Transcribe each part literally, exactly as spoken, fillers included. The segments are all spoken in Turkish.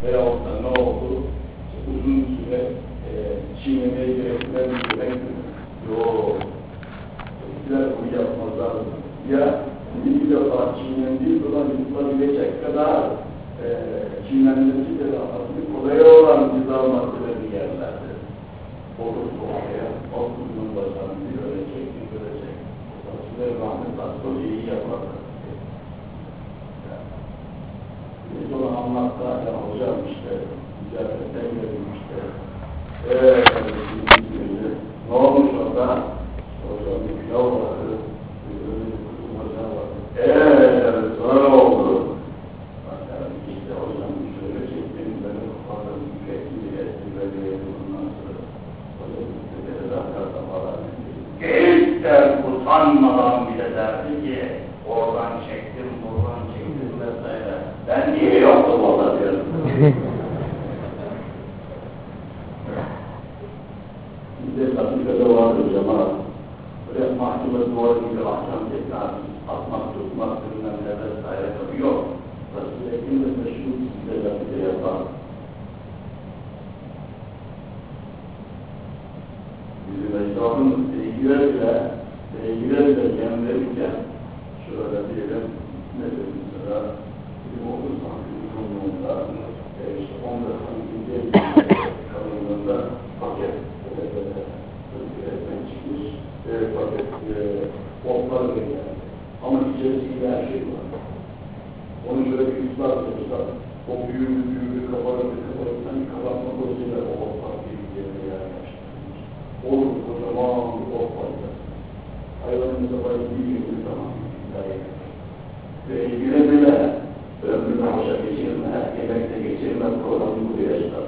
veyahut da ne oldu? İşte uzun süre e, çiğnemeye gerektiren bir yemek mi? Yok. Eskiden bunu yapmazlar. Ya bir defa çiğnendiği zaman yutulabilecek kadar e, çiğnenmesi de rahatlığı kolay olan gıda maddeleri yerlerdir. Olur oraya, o kuzunun başlarını bir ölecek, bir ölecek. Ve rahmet hastalığı iyi yaparlar. Biz onu anlattılar ya hocam işte, ticaretten gelmişti. Eee, ne olmuş orada? Hocam bir pilav vardı, öyle bir kuzum hocam vardı. Eee, sonra ne oldu? Bakalım işte hocam şöyle çektim, benim kafamda bir fekli etti ve değerli ondan sonra. Hocam bir de zaten falan. Gençler utanmadan bile derdi ki, oradan çektim, buradan çektim vesaire. Ben niye yoktum orada diyorum. Bizde Katıka'da vardı cemaat. Böyle mahkeme duvarı gibi ahkam tekrar atmak, tutmak, bilmem ne vesaire tabii yok. Resul-i Ekim de meşhur size de yapar. Bizim ecdadımız beygire bile, beygire bile yem verirken şöyle diyelim, ne dedim mesela, bizim otuz santim uzunluğunda, e, işte on beş santim kalınlığında paket, üretmen çıkmış, e, paket, e, otlar veriyor. Ama içerisinde her şey var. Onu şöyle bir ıslah yapmışlar, o büyülü büyülü kabarık kabarık, hani kabartma konusuyla o otlar bir yerine yerleştirilmiş. Olur kocaman bir ot vardı. Hayvanımıza bayı bir gün zaman ve güle güle ömrünü hoşa geçirme, yemekte geçirme programını buraya yaşlar.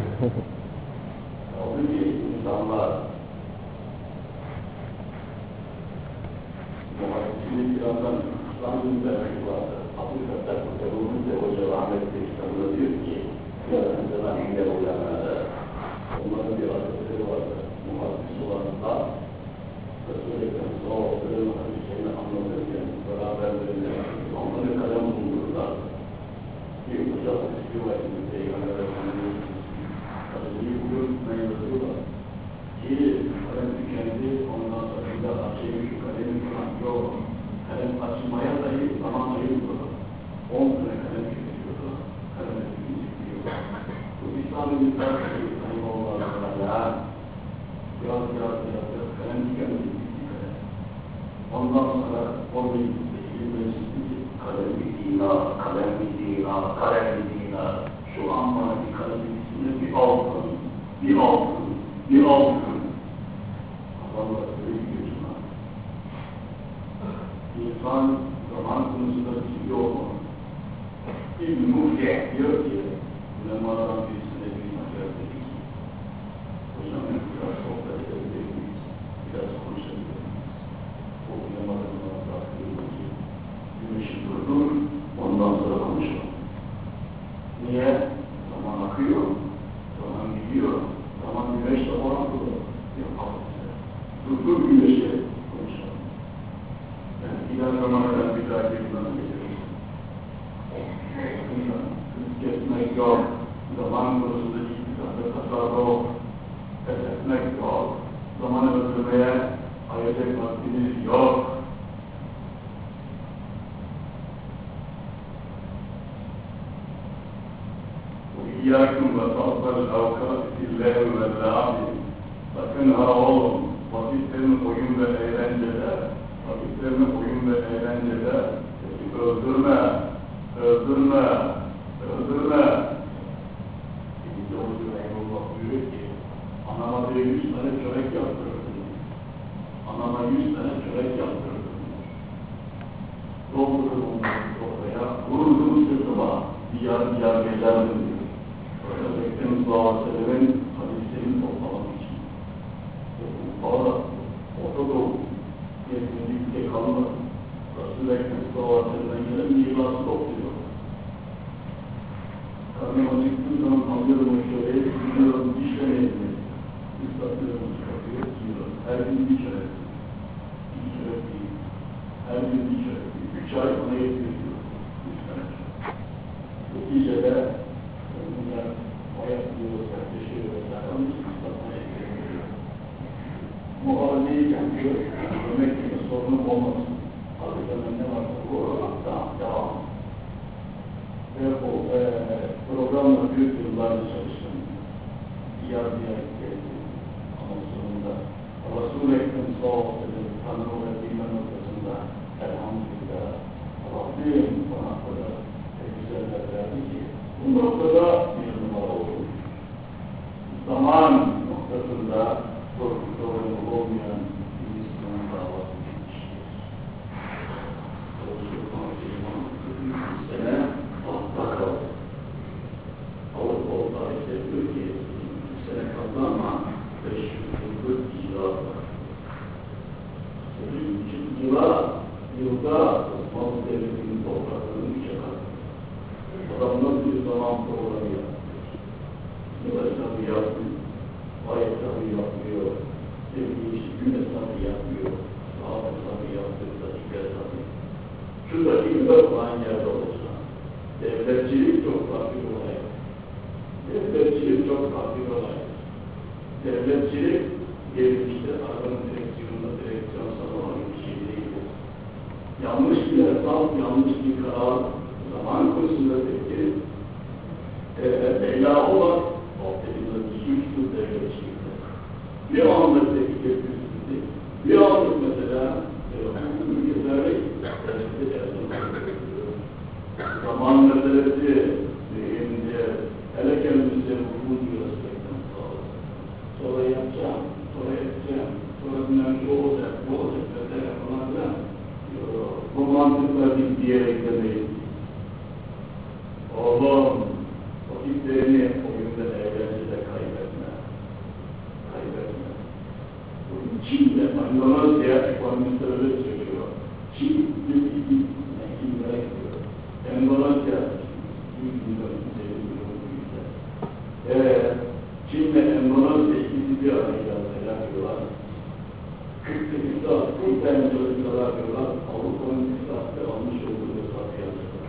Onun için insanlar muhabbetini bir yandan İslam'ın vermek vardı. Afrika'da kurtarılmış ve Hoca rahmetli kitabında diyor ki yarısından engel olanlara onların bir arkadaşları vardı. Muhabbet olanında Resul-i Ekrem sallallahu aleyhi ve sellem'in anlatırken beraberlerinde onları kalem bulundururlar. Bir uçak eski vakitinde Peygamber Efendimiz kalemi buyurtmaya yazıyorlar. Ki kalem tükendi, ondan sonra bir daha açayım şu kalemi falan yok. Kalem açmaya dahi zaman ayırmıyor. On sene kalem tüketiyordu. Kalem tüketiyor. Bu İslam'ın bir sayı olmalarına biraz biraz biraz kalem tükendi. Ondan sonra o bilgisi meclisi kalem-i dina, kalem-i dina, kalem-i dina. Şu an bana bir kalem bilgisinde bir altın, bir altın, bir altın. Adamlar böyle gidiyorsun. İnsan zaman konusunda bilgi olmalı. İbn-i Mufti diyor ki, ulemalardan birisine bir makale dedik. Hocam hep biraz sohbet edebiliriz, biraz konuşabiliriz. O ulemaların anlattığı ki, güneşi durdur, ondan sonra konuşalım. Niye? Zaman akıyor, zaman gidiyor, zaman güneşle orantılı. Yapalım size. Durdur güneşi, konuşalım. Yani iler zamanından bir daha girmem gerekiyor. Kız kesmek yok, zaman konusunda iktisada tasarruf yok, pes etmek yok, zamanı öldürmeye ayıracak vaktiniz yok. İyyâküm ve tasbel avkât illâhi ve zâbi. Sakın ha oğlum, vakitlerini oyun ve eğlencede, vakitlerini oyun ve eğlencede öldürme, öldürme, öldürme. İkinci Hoca Eyvallah buyuruyor ki, anama diye yüz tane çörek yaptırdım. Anama yüz tane çörek yaptırdım. Doldurdum onları sofraya, vurdum sırtıma, diyar diyar gezerdim diyor. Efendimiz sallallahu aleyhi ve sellem'in hadislerini toplamak için. Valla ortada yetkinlikte kalmadı. Resul-i Ekrem sallallahu aleyhi ve sellem'den gelen mirası topluyor. Karnım acıktığı zaman alıyorum o şöyle, gidiyorum dişlemeyim. Üstadlarımız kapıyor, yiyorum. Her gün bir çörek. Bir çörek değil. Her gün bir çörek değil. Üç ay ona yetmiyor. Üç tane çörek. Neticede çünkü yemek gibi sorunum olmasın. Hazırlanan ne varsa bu olarakta devam. Ve bu e, programla büyük yıllarca çalıştım. Yardıya geldim. Ama sonunda Resul-i Ekrem sallallahu aleyhi ve sellem tanrı ve bilme noktasında elhamdülillah Rabbim bana kadar güzeller verdi ki bu noktada bir numara olur. Zaman noktasında sorun olmayan bir Müslüman davası bitmiştir. Bir sene tahta kaldı. Avrupa tarihte diyor ki bir sene kaldı ama beş yüz yıllık icraat var. sekiz buçuk yıla yılda Osmanlı Devleti'nin topraklarını üçe katı. Adamlar bir zaman programı yapıyor. Yıl hesabı yapmıyor. Ay hesabı yapmıyor. Sevgili gün hesabı yapmıyor. Saat hesabı yapmıyor. Dakika hesabı. Şu dakikada falan yerde olsa. Devletçilik çok farklı bir olay. Devletçilik çok farklı bir olay. Devletçilik geçmişte arabanın direksiyonunda direksiyon sağlamak bir şey değildir. Yanlış bir hesap, yanlış bir karar zaman konusunda peki e, Leyla olmak o dediğimiz suçlu devletçiliktir. Bir anlık tepki etmişsizdi. Bir anlık mesela ülkelerlik zaman meselesi deyince hele kendimize uygun göstermekten sağlar. Sonra yapacağım, sonra yapacağım, sonra bilmem şu olacak, bu olacak vesaire falan filan. Romantikler bir yere gidemeyiz. Oğlum, vakitlerini oyunda eğlencede kaybetme. Kaybetme. Çin'de, Endonezya ekonomistler öyle söylüyor. Çin, bir iki, kimlere gidiyor. Endonezya, bir milyon, sekiz milyon büyükler. Eee, Çin'le Endonezya ikisi bir arayla neler diyorlar. kırk sekiz saat, kırk tane çalışmalar diyorlar. Avrupa'nın bir saatte almış olduğu hesabı yapacaklar.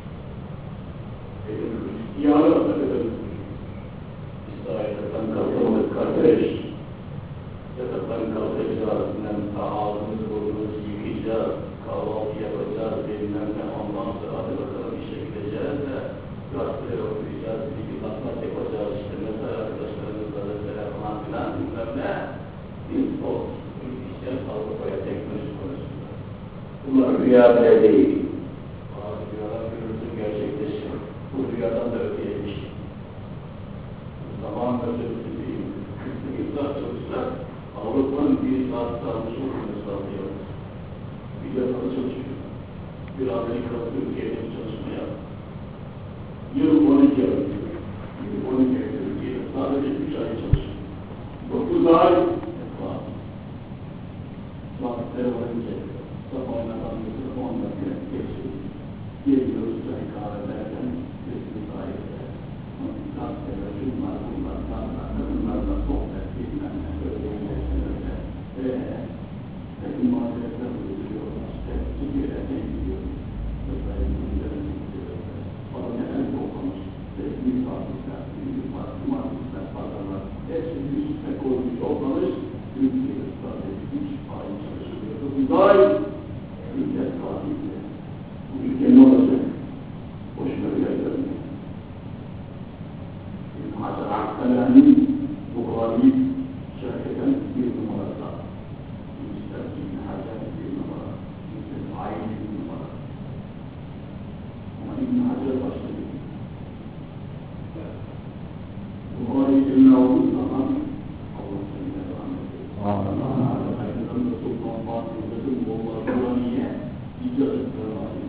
Yarın da kadar İsrail'de ben kalkamadık kardeş. Ya da ben kalkacağız, ağzımızı burnumuzu yıkayacağız, kahvaltı yapacağız, bilmem ne, ondan sonra hadi bakalım işe gideceğiz de gazeteleri okuyacağız, bir matematik yapacağız, işte mesela arkadaşlarımızla mesela falan filan bilmem ne. Biz o İsrail Avrupa'ya teknoloji konusunda. Bunlar rüya bile değil. Bazı rüyalar görürsün gerçekleşir. Bu rüyadan da öteye bir şey. Zaman meselesi değil. kırk sekiz saat çalışsak Avrupa'nın bir saat kalmış olduğunu sağlıyor. Bir defa çalışıyor. Bir Amerikalı Türkiye'de çalışmaya yıl on iki ay. Yıl on iki ay Türkiye'de sadece üç ay çalışıyor. dokuz ay yapar. Vakitleri varınca sabahına kalmışsın on dakika geçiyor. Geliyoruz çay kahve derken sesini sahipler. Gazeteler, şunlar, bunlar, tanrılar, kadınlarla sohbet, bilmem ne, böyle şeylerle. Eee, peki mazeretler uyduruyorlar, işte, Türkiye'de gidiyor. Mesela ülkelerine gidiyor. Bana neler toplamış, resmi farklıklar, büyük farklı marketler, pazarlar, hepsi bir üstüne koymuş, toplamış, Türkiye'de sadece üç ay çalışılıyor. Dokuzay, ülke tatilde. Bu ülke ne olacak? Boşuna yerlerine. Hasan Akkala'nın Bukhari şerh eden bir numarada. İster İbn Hacer bir numara, ister Ayn bir numara. Ama İbn Hacer başka bir numara. Bukhari eline olduğu zaman Allah seninle devam ediyor. Allah'a ayrılan da Sultan Fatih'in Molla Kur'aniye icazet kırmayı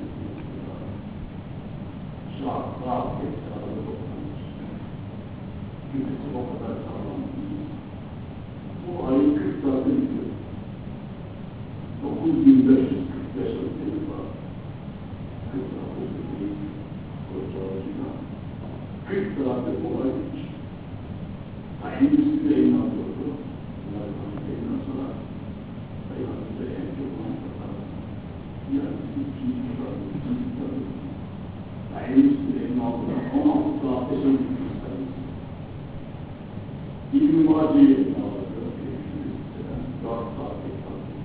şah, rahat geçti arada toplamış. Yüzesi o kadar sağlam değil. Bu ayı kırk saatte gidiyor. dokuz bin beş yüz kırk beş yıl var. kırk saatte gidiyor. kırk saatte bu ay geçiyor. Ayın size inanıyordu. Bunlar konuşuyor sonra. Ayın size en çok mantıklar. Yani ikinci kitabı, ikinci kitabı. Ayın size inanıyordu. on altı saatte şimdi istedim. İbn-i Maci'ye inanıyordu. dört saatte kaldı.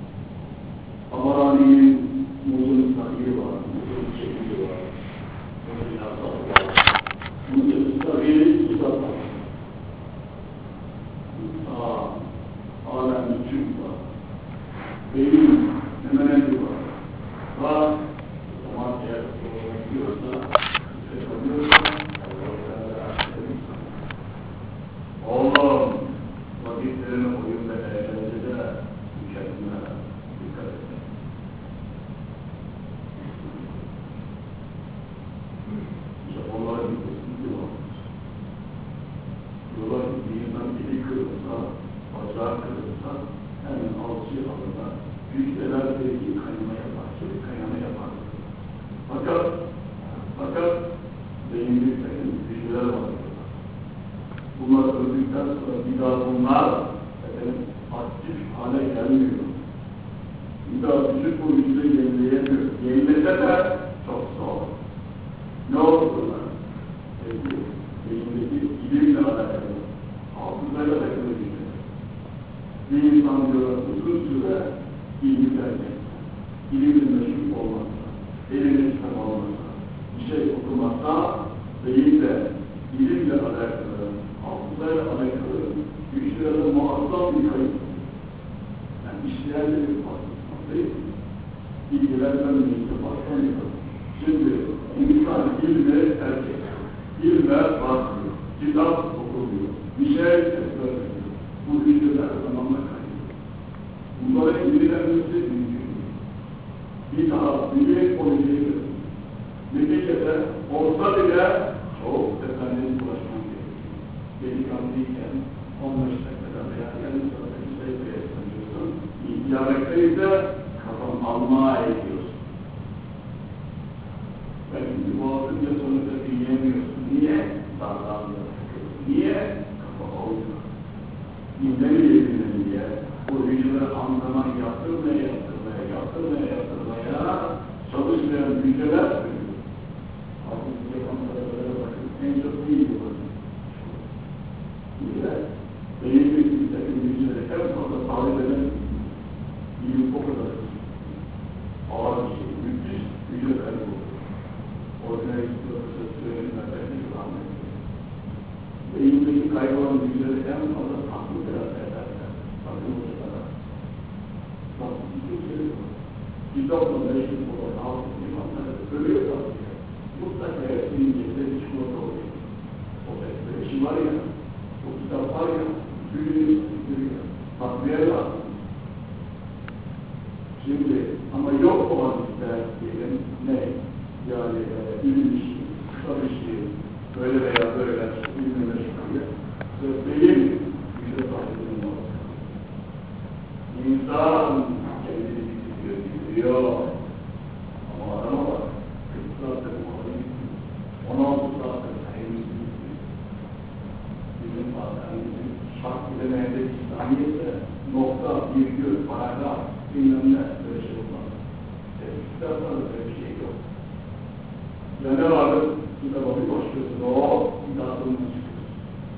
Yola gittiğinden eli kırılsa, bacağı kırılsa, hemen alçı alına, güçler belki kaynamaya başladı, kaynamaya başladı. Fakat, fakat beynimizden güçler var. Bunlar öldükten sonra bir daha bunlar efendim, aktif hale gelmiyor. Bir daha vücut bu vücuda yenileyemiyor. Yenilese de çok zor. Ne oldu bunlar? Peki, beyindeki ilimle alakalı, hafızayla alakalı bir şey. Bir insan diyor, uzun süre ilim vermekten, ilimle meşgul olmazsa, eline kitap olmazsa, bir şey okumazsa, beyinle, ilimle alakalı, hafızayla alakalı, güçlerde muazzam bir kayıp. Yani işlerde bir fazla değil mi? İlgilenmem neyse başkan yapalım. Şimdi insan ilme erkek, ilme bakmıyor, kitap okumuyor, bir şey ezber ediyor. Bu güçler zamanla kaybediyor. Bunlara ilgilenmesi mümkün değil. Bir daha büyük politiği neticede olsa bile çok efendim ulaşmak gerekiyor. Delikanlıyken on beş dakikada veya yarım saatte bir şey beğenmiyorsun. İhtiyarlıktaysa kafam almaya ediyorsun. Belki boğazınca sonunda dinleyemiyorsun. Niye? Darlandı. Niye? Kafa olmuyor. Dinlemeyebilin diye bu hücreleri antrenman yaptırmaya, yaptırmaya, yaptırmaya, yaptırmaya çalışmayan hücreler artık yapan tarafalara bakın. En çok değil bu. Niye? Benim bir takım hücreleri en fazla tarif eden bilim o kadar ağır bir şey. Müthiş hücre kaybı olur. Ordinary profesörlerin verdiği gibi anlayın. Beyindeki kaybolan hücreleri en fazla tatlı biraz ederler. Tatlı olacaklar. Tatlı bir şey yok. Kitapla meşgul olan altı limanları ölüyor tatlıya. Mutlaka hepsinin yerinde bir çikolata oluyor. O ekspirasyon var ya, o kitap var ya, büyüyor, büyüyor. Tatlıya lazım. Şimdi ama yok olan ister diyelim ne? Yani e, ilim işi, kitap işi, böyle veya böyle ilimle meşgul. Ve beyin güçle sahibinin olacak. İnsan kendini bitiriyor, bitiriyor. Ama adama bak, kırk saatte bu kadar on altı saatte henüz bitiriyor. Bizim bazen şart bilemeyende İslamiyet'te nokta, virgül, paragraf, bilmem ne, böyle şey olmaz. Kitaplarda böyle bir şey yok. Ya ne vardır? Kitaba bir başlıyorsun, o kitabını çıkıyorsun.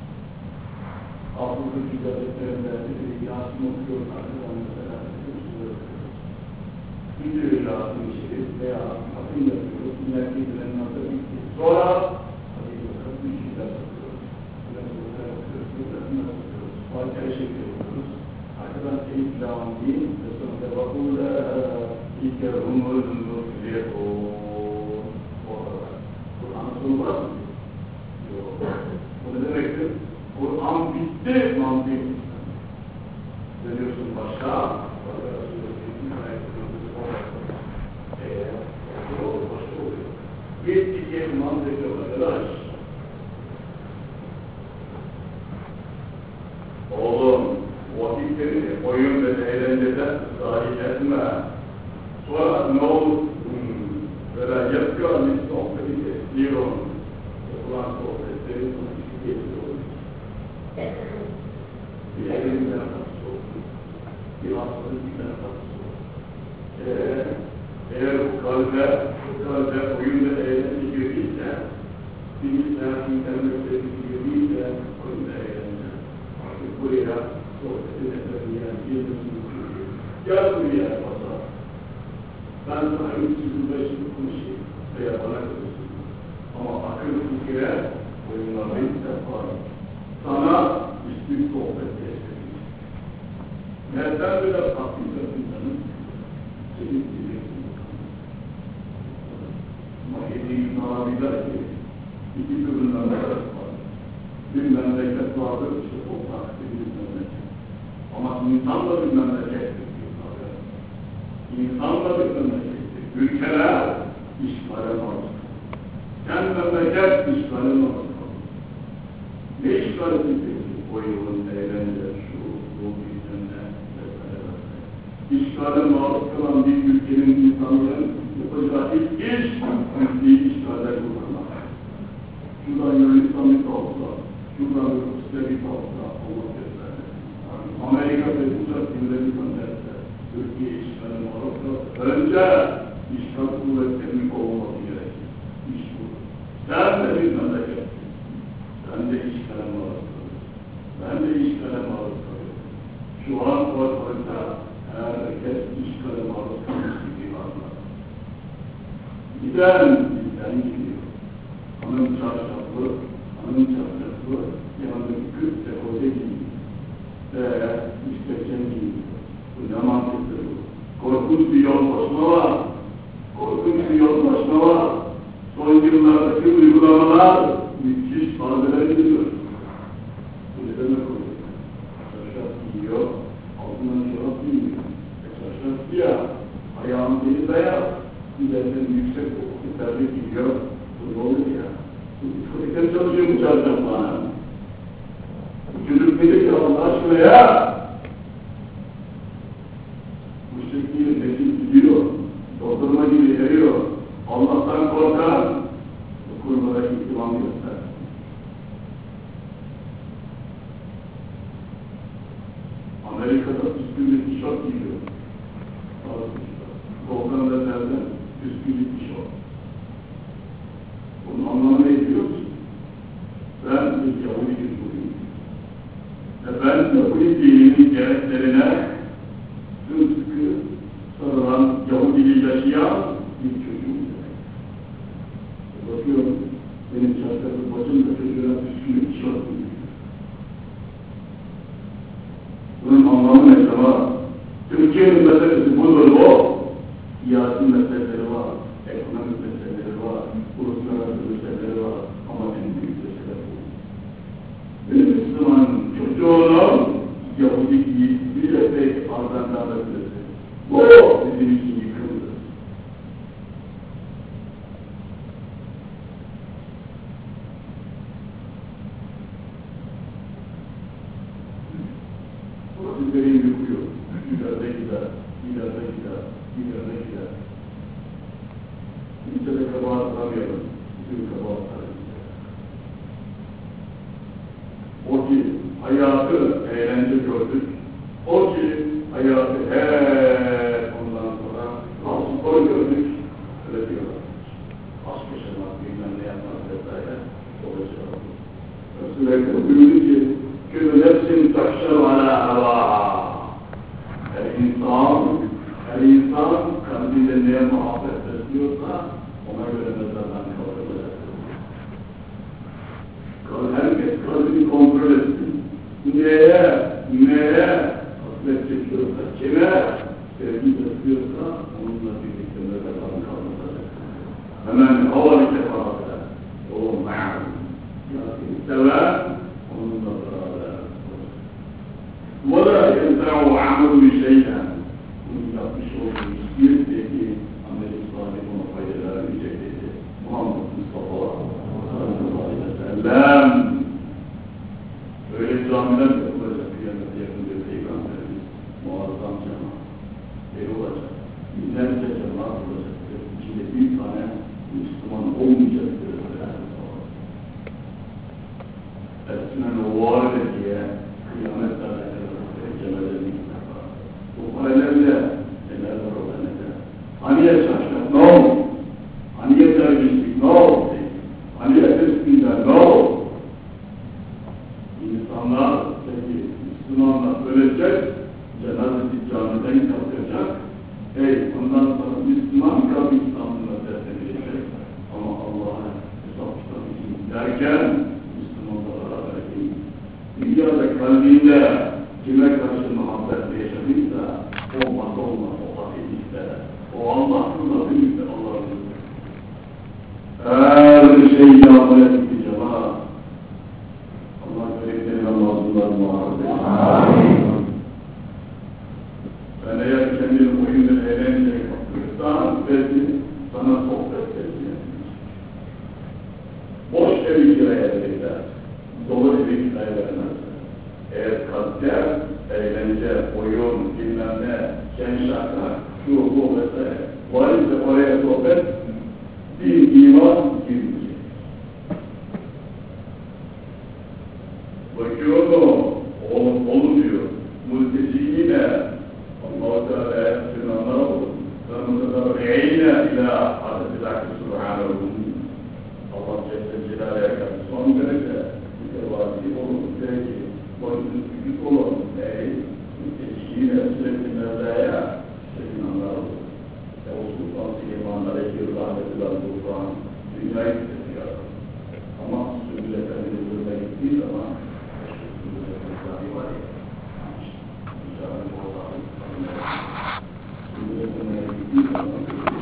Afrika Cüzdatlarında bir Yasin okuyoruz, arkadan mesela okuyoruz. Gidiyor Yasin işi veya kapıyı yapıyoruz, ileriki edilenin adı bitti. Sonra hadi bakalım bir şeyler okuyoruz. Biraz okuyla okuyoruz, biraz okuyoruz. Fatiha şekli okuyoruz. Arkadan Elif Lâ'nın değil, ve sonra da bakımda ilk yarı umurumuzun diye o orada. Kur'an'ın sonu var mı? Yok. Bu ne demektir? Kur'an bitti, mantığı. Dönüyorsun başka, başka Resulü'nün ayetlerinin orada. Eee, o başka oluyor. Yetti ki mantığı arkadaş. Oğlum, vakitlerini oyun ve eğlenceden zayi etme. Sonra ne olur? Hmm, böyle yapıyor bir sohbeti, bir onun. Yapılan sohbetleri sonuçta getiriyor. Bir evin bir tarafı olsun, bir hastalık bir tarafı olsun. Ee, eğer bu kalbe, bu kalbe oyun ve eğlence girdiyse, bilgisayar, internette girdiyse, oyun ve eğlence. Artık buraya sohbetin efendiyen bir yılını kuruyor. Gel buraya fazla. Ben sana üç yüz beş yüz konuşayım veya bana konuşayım. Ama akıl fikire oyunlamayı yaparım. Sana üstün sohbet geçirmiş. Nereden bile tatlıysa insanın senin diyeceksin. Ama yediği narabiler ki iki türünden arası var. Bir memleket vardır, işte toprak dediğimiz memleket. Ama insanla bir memlekettir. İnsanla bir memlekettir. Ülkeler işgale maruz. Kendi memleket işgale maruz. Ne işgal edildi? Oyun, eğlence, şu, bu, bilmem ne, vesaire. İşgale maruz kalan bir ülkenin insanların yapacağı ilk iş, ülkeyi işgaller kurmak. Şuradan Yunanistan bir kalsa, şuradan Rusya bir kalsa, Allah gösterdi. Amerika'da uçak günleri gönderse, Türkiye işgale maruz kalsa, önce işgal kuvvetlerinin kovulması gerekir. İş bu. Sen de bir memleketsin. Sen de işgale maruz kalıyorsun. Ben de işgale maruz kalıyorum. Şu an ortalıkta herkes işgale maruz kalmış gibi anlar. Giden bizden gidiyor. Hanım çarşaflı, hanım çarşaflı, yanındaki kız dekolte giyiyor. Ve müstehcen giyiyor. Bu ne mantıktır bu? Korkunç bir yol başına var. Korkunç bir yol başına var. Son yıllardaki uygulamalar müthiş darbeler gidiyor. Bu ne demek oluyor? Çarşaf giyiyor, altından çorap giyiyor. E çarşaf siyah, ayağın deli beyaz, üzerinden yüksek okutlarla giyiyor. Bu ne oluyor ya? Bu diskotekten çalışıyor bu çarşaf bana. Bu çocuk nedir ki Allah aşkına ya? Bu şekliyle nesil gidiyor, doldurma gibi eriyor. Allah'tan korkan, bu kurumlara ihtimam göster. Amerika'da üstünlük tişört giyiyor. Volkan'da nereden? Üstünlük tişört. Bunun anlamı ne biliyor musun? Ben bir Yahudi kültürüyüm. Ve ben Yahudi dininin gereklerine sımsıkı sarılan, Yahudiliği yaşayan bir çocuğum demek. Bakıyorum, benim çarşafı bacım da çocuğuna üstünlük tişört giyiyor. Bunun anlamı ne zaman? Türkiye'nin meselesi budur o. Siyasi meseleleri var, ekonomik meseleleri var, uluslararası meseleleri var ama en büyük mesele bu. Benim Müslümanın çocuğunun Yahudi bir de pek ardından meselesi. Bu bizim için yıkıldı. Burası derin yıkıyor. İleride gider, ileride gider, ileride gider. Kimse de kabahat aramayalım. Bütün kabahatları gider. O ki hayatı eğlence gördük. O ki hayatı hep ondan sonra spor gördük. Öyle diyorlar. Aşk yaşamak, bilmem ne yapmak vesaire. Olacak. Resul-i Ekrem buyurdu ki Kül nefsin takşar ala havaha. Her insan, her insan kalbinde neye muhabbet besliyorsa ona göre mezardan kaldırılacak. Herkes kalbini kontrol etsin. Neye, neye hasret çekiyorsa, kime sevgi besliyorsa onunla birlikte mezardan kaldırılacak. Hemen hava bir kefaate. O ma'am. Yani sever, onunla beraber. وَلَا يَنْفَعُ عَمَلُ شَيْئًا. Bunun yapmış olduğu hiçbir peki amel-i salih ona fayda vermeyecek dedi. Muhammed Mustafa sallallahu aleyhi ve sellem. Böyle camiler yapılacak kıyamete yakın bir peygamberimiz. Muazzam cemaat. Deli olacak. Binlerce cemaat olacaktır. İçinde bir tane Müslüman olmayacaktır. Esmen-i varide diye kıyametle alakalı bu paralelde neler var o neler? Haniye şaşkın? Ne oldu? Haniye dervişlik? Ne oldu? Haniye tesbihler? Ne oldu? İnsanlar, peki Müslümanlar ölecek, cenazesi camiden kalkacak. Hey, ondan sonra Müslüman kabristanlığına dertlenecek. Ama Allah'a hesap kitap için derken Müslümanlar beraber değil. Dünyada kalbinde kime karşı muhabbetle yaşadıysa olmaz olmaz o hakiklikte. O Allah'ın büyük de Allah'ın. Her şey yapmaya gitti cemaat. Allah gerekleri namazından muhabbet. Ben eğer kendini oyunda eğlenceye kaptırırsan belki sana sohbet etmeyecek. Boş evi kiraya verirler. Dolu komik hikayelerine. Eğer kalpler, eğlence, oyun, bilmem ne, kendi şarkı, şu, bu vesaire. Var ise oraya sohbet, din, iman girmeyecek. Bakıyor mu? Oğlum, oğlum diyor. Mülteciyle Allah-u Teala'ya sınavlar olur. Kırmızılarıyla ila Hazreti Subhanahu Allah Celle Celaluhu'ya karşı son derece mütevazi olun, derece boyunuz büyük olun, ey mülteciyle sürekli Mevla'ya sınavlar olur. Ve o Sultan Süleyman'la Eyyur Rahmetullah Sultan dünyayı tutuyor. Ama Sümbül Efendi'nin duruma gittiği zaman Sümbül Efendi var ya, mücadele olan Sümbül Efendi'ne gittiği zaman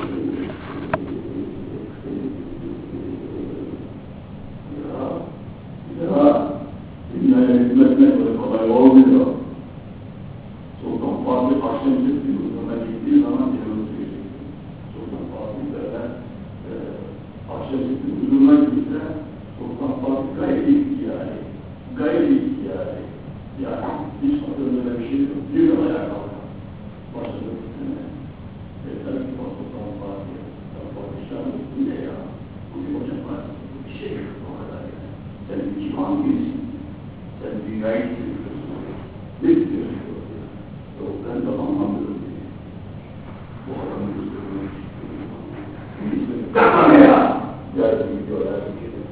ya, dünyaya hizmetmek böyle kolay olmuyor. Sultan Fatih Akşemseddin huzuruna gittiği zaman yanını söyleyecek. Sultan Fatih böyle e, Akşemseddin huzuruna gitse Sultan Fatih gayri ihtiyari, gayri ihtiyari. Yani hiç hatırında bir şey yok. Bir ayağa kalkar. Başladı üstüne. Yeter ki o Sultan Fatih, Sultan Fatih'ten bu ne ya? Bugün hocam var. Bir şey yok o kadar yani. Sen bir civan birisin. Sen dünyayı seviyorsun. Ne istiyorsun? Yok ben de anlamıyorum diye. Bu adamı göstermek istiyorum. Kalkma ne ya? Yardım gidiyor, yardım gidiyor.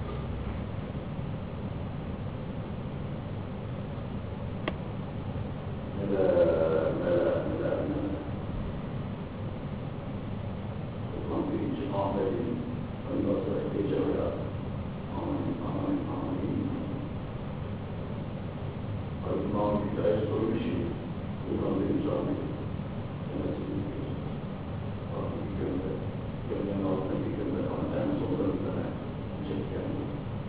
Neler, neler, neler, neler. Sultan birinci Ahmet'in ondan sonra gece veya amin, amin, amin. Ardından bir hikaye sormuş ki Sultan birinci Ahmet'in senesi biliyorsun. Artık bir gömle, gömlenin altına bir gömle falan en sonunda bir tane çek geldi.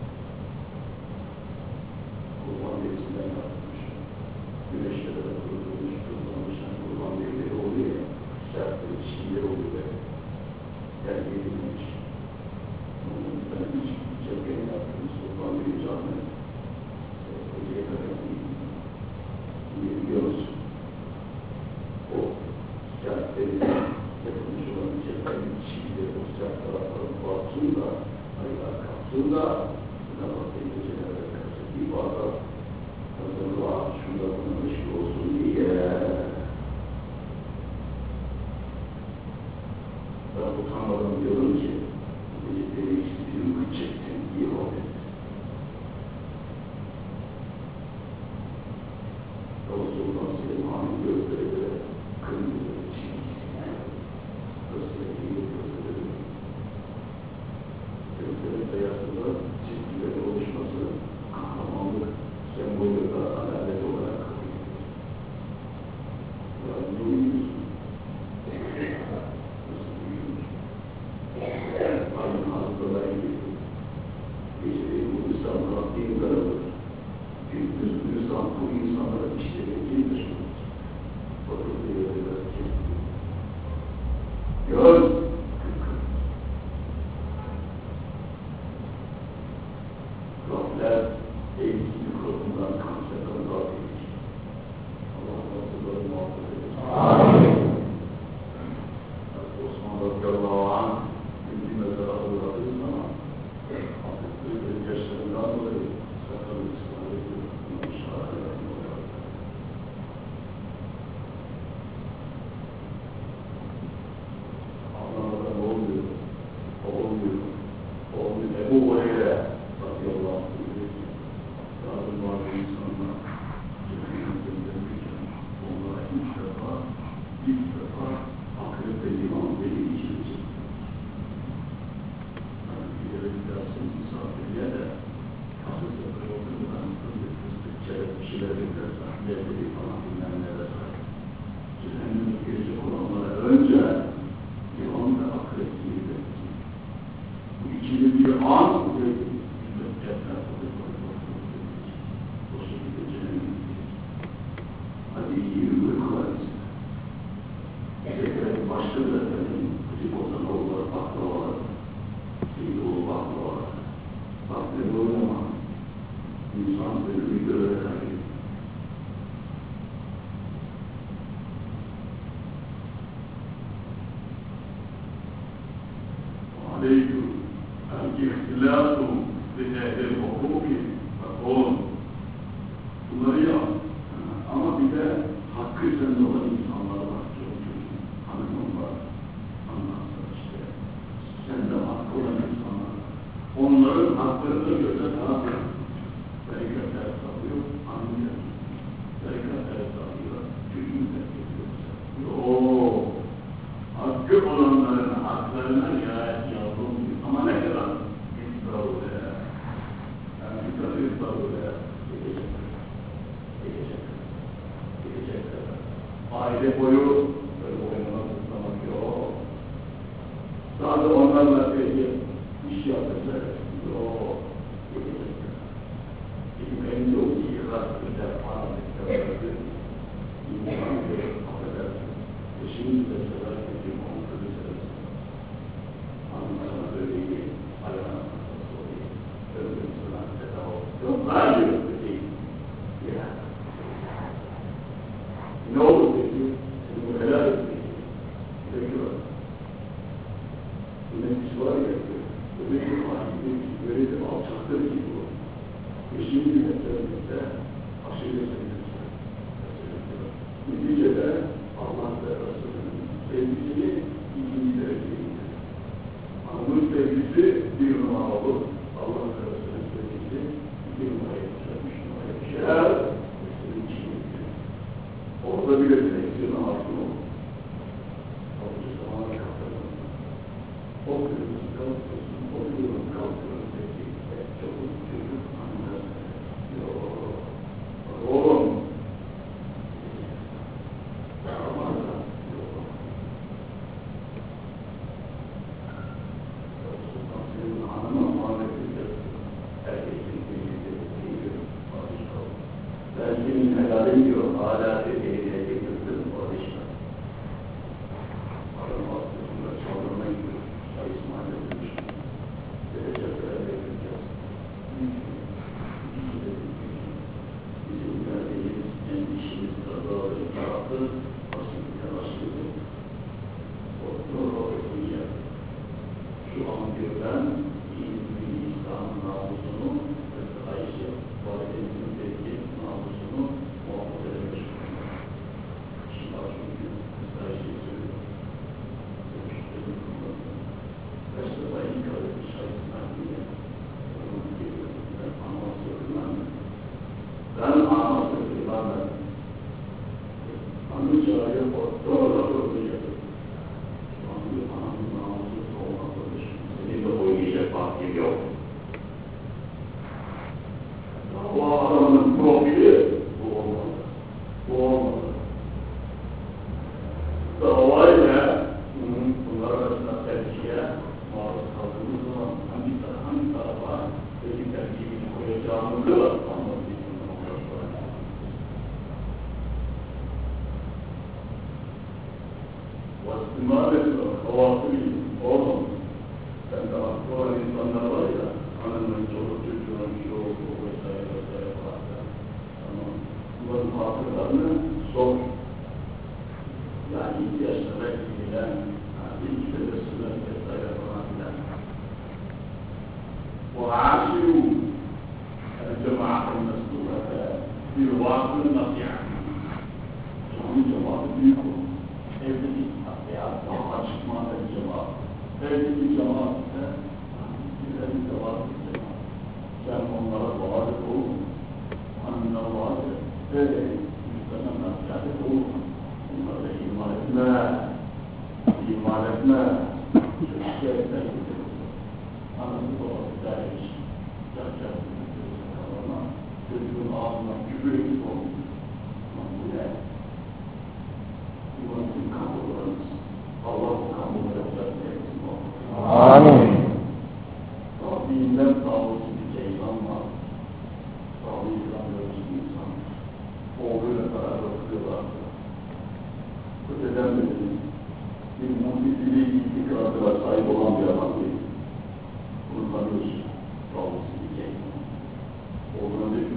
Kurban birisinden yapmış. Güneşlere de kurulmuş, kurulmuş, kurban birileri oluyor ya, sert bir çiğleri oluyor. Yani yedirmiş. Onun ben hiç çekeni yaptım, Sultan birinci Ahmet. Hocaya kadar biliyoruz. O sert deniz yapılmış olan çekeni çiğleri, o sert tarafların batsın da, ayağa kalksın da, sınav tehlikelerde kalsın. Bir bazı hazırlığa, şunda buna meşgul olsun diye. Ben utanmadan diyorum ki, geceleri bir uyku çektim, iyi oldu. Yavuz Sultan Süleyman'ın gözleri de kırmızı çizgisi. Gözleri iyi gözleri. Gözlerin beyazında çizgileri oluşması kahramanlık sembolü da adalet olarak kabul edilir. Yani ne uyuyorsun? Nasıl uyuyorsun? Aynı hastalar gibi. Geceleri bu insanlar din kararır. Gündüz bu insan, bu insanlara işleri kimdir? Bakıldığı yerler kesildi. Göz! Gafler, eğitim mikrofundan kanserden daha değil. Allah nasılları muhabbet edin. Amin. Osman radıyallahu anh bir mezara uğradığı zaman affettiği yaşlarından dolayı sakalı ısrar ediyor. Şahane oluyor. Anlamadan olmuyor. Olmuyor. Olmuyor. Ebu Hureyre radıyallahu anh diyor ki yardım var bu insanlar cehennemden dönmüşler. Onlara ilk defa ilk defa ahiret ve iman beni içirecek. Yani bir yere gidersiniz misafirliğe de hazır sefer olduğundan fındık fıstık çerek bir şeyler verirler. Leblebi falan bilmem neler var. Cehenneme girecek olanlara önce iman ve ahiret girecek. Bu ikili bir an ve cennet olup o şekilde cehenneme girecek. Hadi iyi bir uyku var bize. Bize başka da efendim Tribozanoğulları, baklavalar, Seydoğlu baklavalar. Bak ne böyle ama İnsan ölümü öğrenir. Aleyküm el-ihtilâtu li-ehl-i hukuki fakûn. Bunları yap. Ama bir de hakkı sende olan insanlar var. Çocuğun, hanımın var. Anlatsın işte. Sende hakkı olan insanlar var. Onların haklarını göze dağıtır. Tarikatlar satıyor, anlıyor. Tarikatlar satıyor, çocuğun da yapıyor. Yooo! Hakkı olanların haklarına riayet yavrum diyor. Ama ne kadar? İstabule. Yani bir kadar istabule. Gelecek. Gelecek. Gelecek. Aile boyu böyle boynuna tutlamak yok. Sadece onlarla peki iş yapacak. Yok. Gelecek. Çünkü benim yok. İhlas güzel. Anlatıklarımızı insan bir affedersin. Eşimiz de sever dediğim onu kıracağız. Anlasana böyle değil. Ayağına soruyor. Öldüm sana seda ol. Yok, hayır değil. Ya. Ne olur peki? Seni bu helal et peki. Peki var. Bu nefis var ya. Öyle bir mahkeme ki, böyle bir alçaktır ki bu. Eşimiz de sevmekte aşırı sevmekte. Neticede Allah ve Resulü'nün sevgisini ikinci dereceye getirir. Hanımın sevgisi bir numara olur. Allah ve Resulü'nün sevgisi bir numaraya düşer, üç numaraya düşer. Resulü içine getirir. Orada bile direksiyonu altın olur. Orada zamana kaptırır. O kırmızı kalktırsın, o kırmızı kalktırır peki. Çocuk, çocuk, anne. Yok. Oğlum. Ben senin helalin diyor, hala dediğine getirdim o işte. Adam aslında çaldırma gidiyor, Say İsmail'e demiş. Dereceklere vereceğiz. Bizim verdiğimiz endişimiz kazaları yarattı, basit yaraştırdı. O nur olsun ya. Şu an diyor ben, İzmir İslam'ın namusunu ve Ayşe validemizin dediği namusunu muhafaza etmek istiyorum. Şimdi çünkü Ayşe'yi söylüyor. Görüşlerini kullanıyor. Kaç defa inkar etmiş Ayşe'den diye. Onun geliyor. Ben anası öğrenmem. Ben anası öğrenmem. Anı çağırıyor, doğru doğru yapıyor. Şu an bir ananın namusu olmaktadır. Senin de oynayacak vaktin yok. Dava adamının profili bu olmalı. Bu olmalı. Davayla bunlar arasında tercihe maruz kaldığımız zaman hangi, hangi tarafa benim tercihini koyacağımızı anlatayım. Vasıflar havasıyım, oğlum. Sen de aklı olan insanlar var ya, ananın, çoluk çocuğunun, şu oldu, vesaire vesaire falan. Tamam. Bunların hatırlarını sor. Yani ihtiyaçlara ilgilen, ilgi sırasını vesaire falan filan. وَعَاشِرُوا الْجَمَاعَةَ الْمَسْلُوبَةَ بِالْوَاقِعِ النَّصِيحَةِ. Onun cemaati büyük olur. Evdeki veya daha açık manada cemaat. Evdeki cemaat ise güzel bir cemaat bir cemaat. Sen onlara vaat ol, hanımına vaat et, böyle yüzlerine nasihat et ol. Onlara iman etme, iman etme, çocukça etme gibi. Anası babası dermiş, yapacak bir çocuğun kalana, çocuğun ağzından küfür edip olmuş. Ama bu ne? Bu bizim kabullarımız. Allah bu kabulları yapacak mı? Amin. Rabbinden sağlıklı bir ceylan var. Sağlıklı bir insan. Oğluyla beraber okuyorlardı. Öteden beri bir mutluluğu itikadına sahip olan bir adam değil. Bunu tanıyorsun. Sağlıklı bir ceylan. Oğluna diyor ki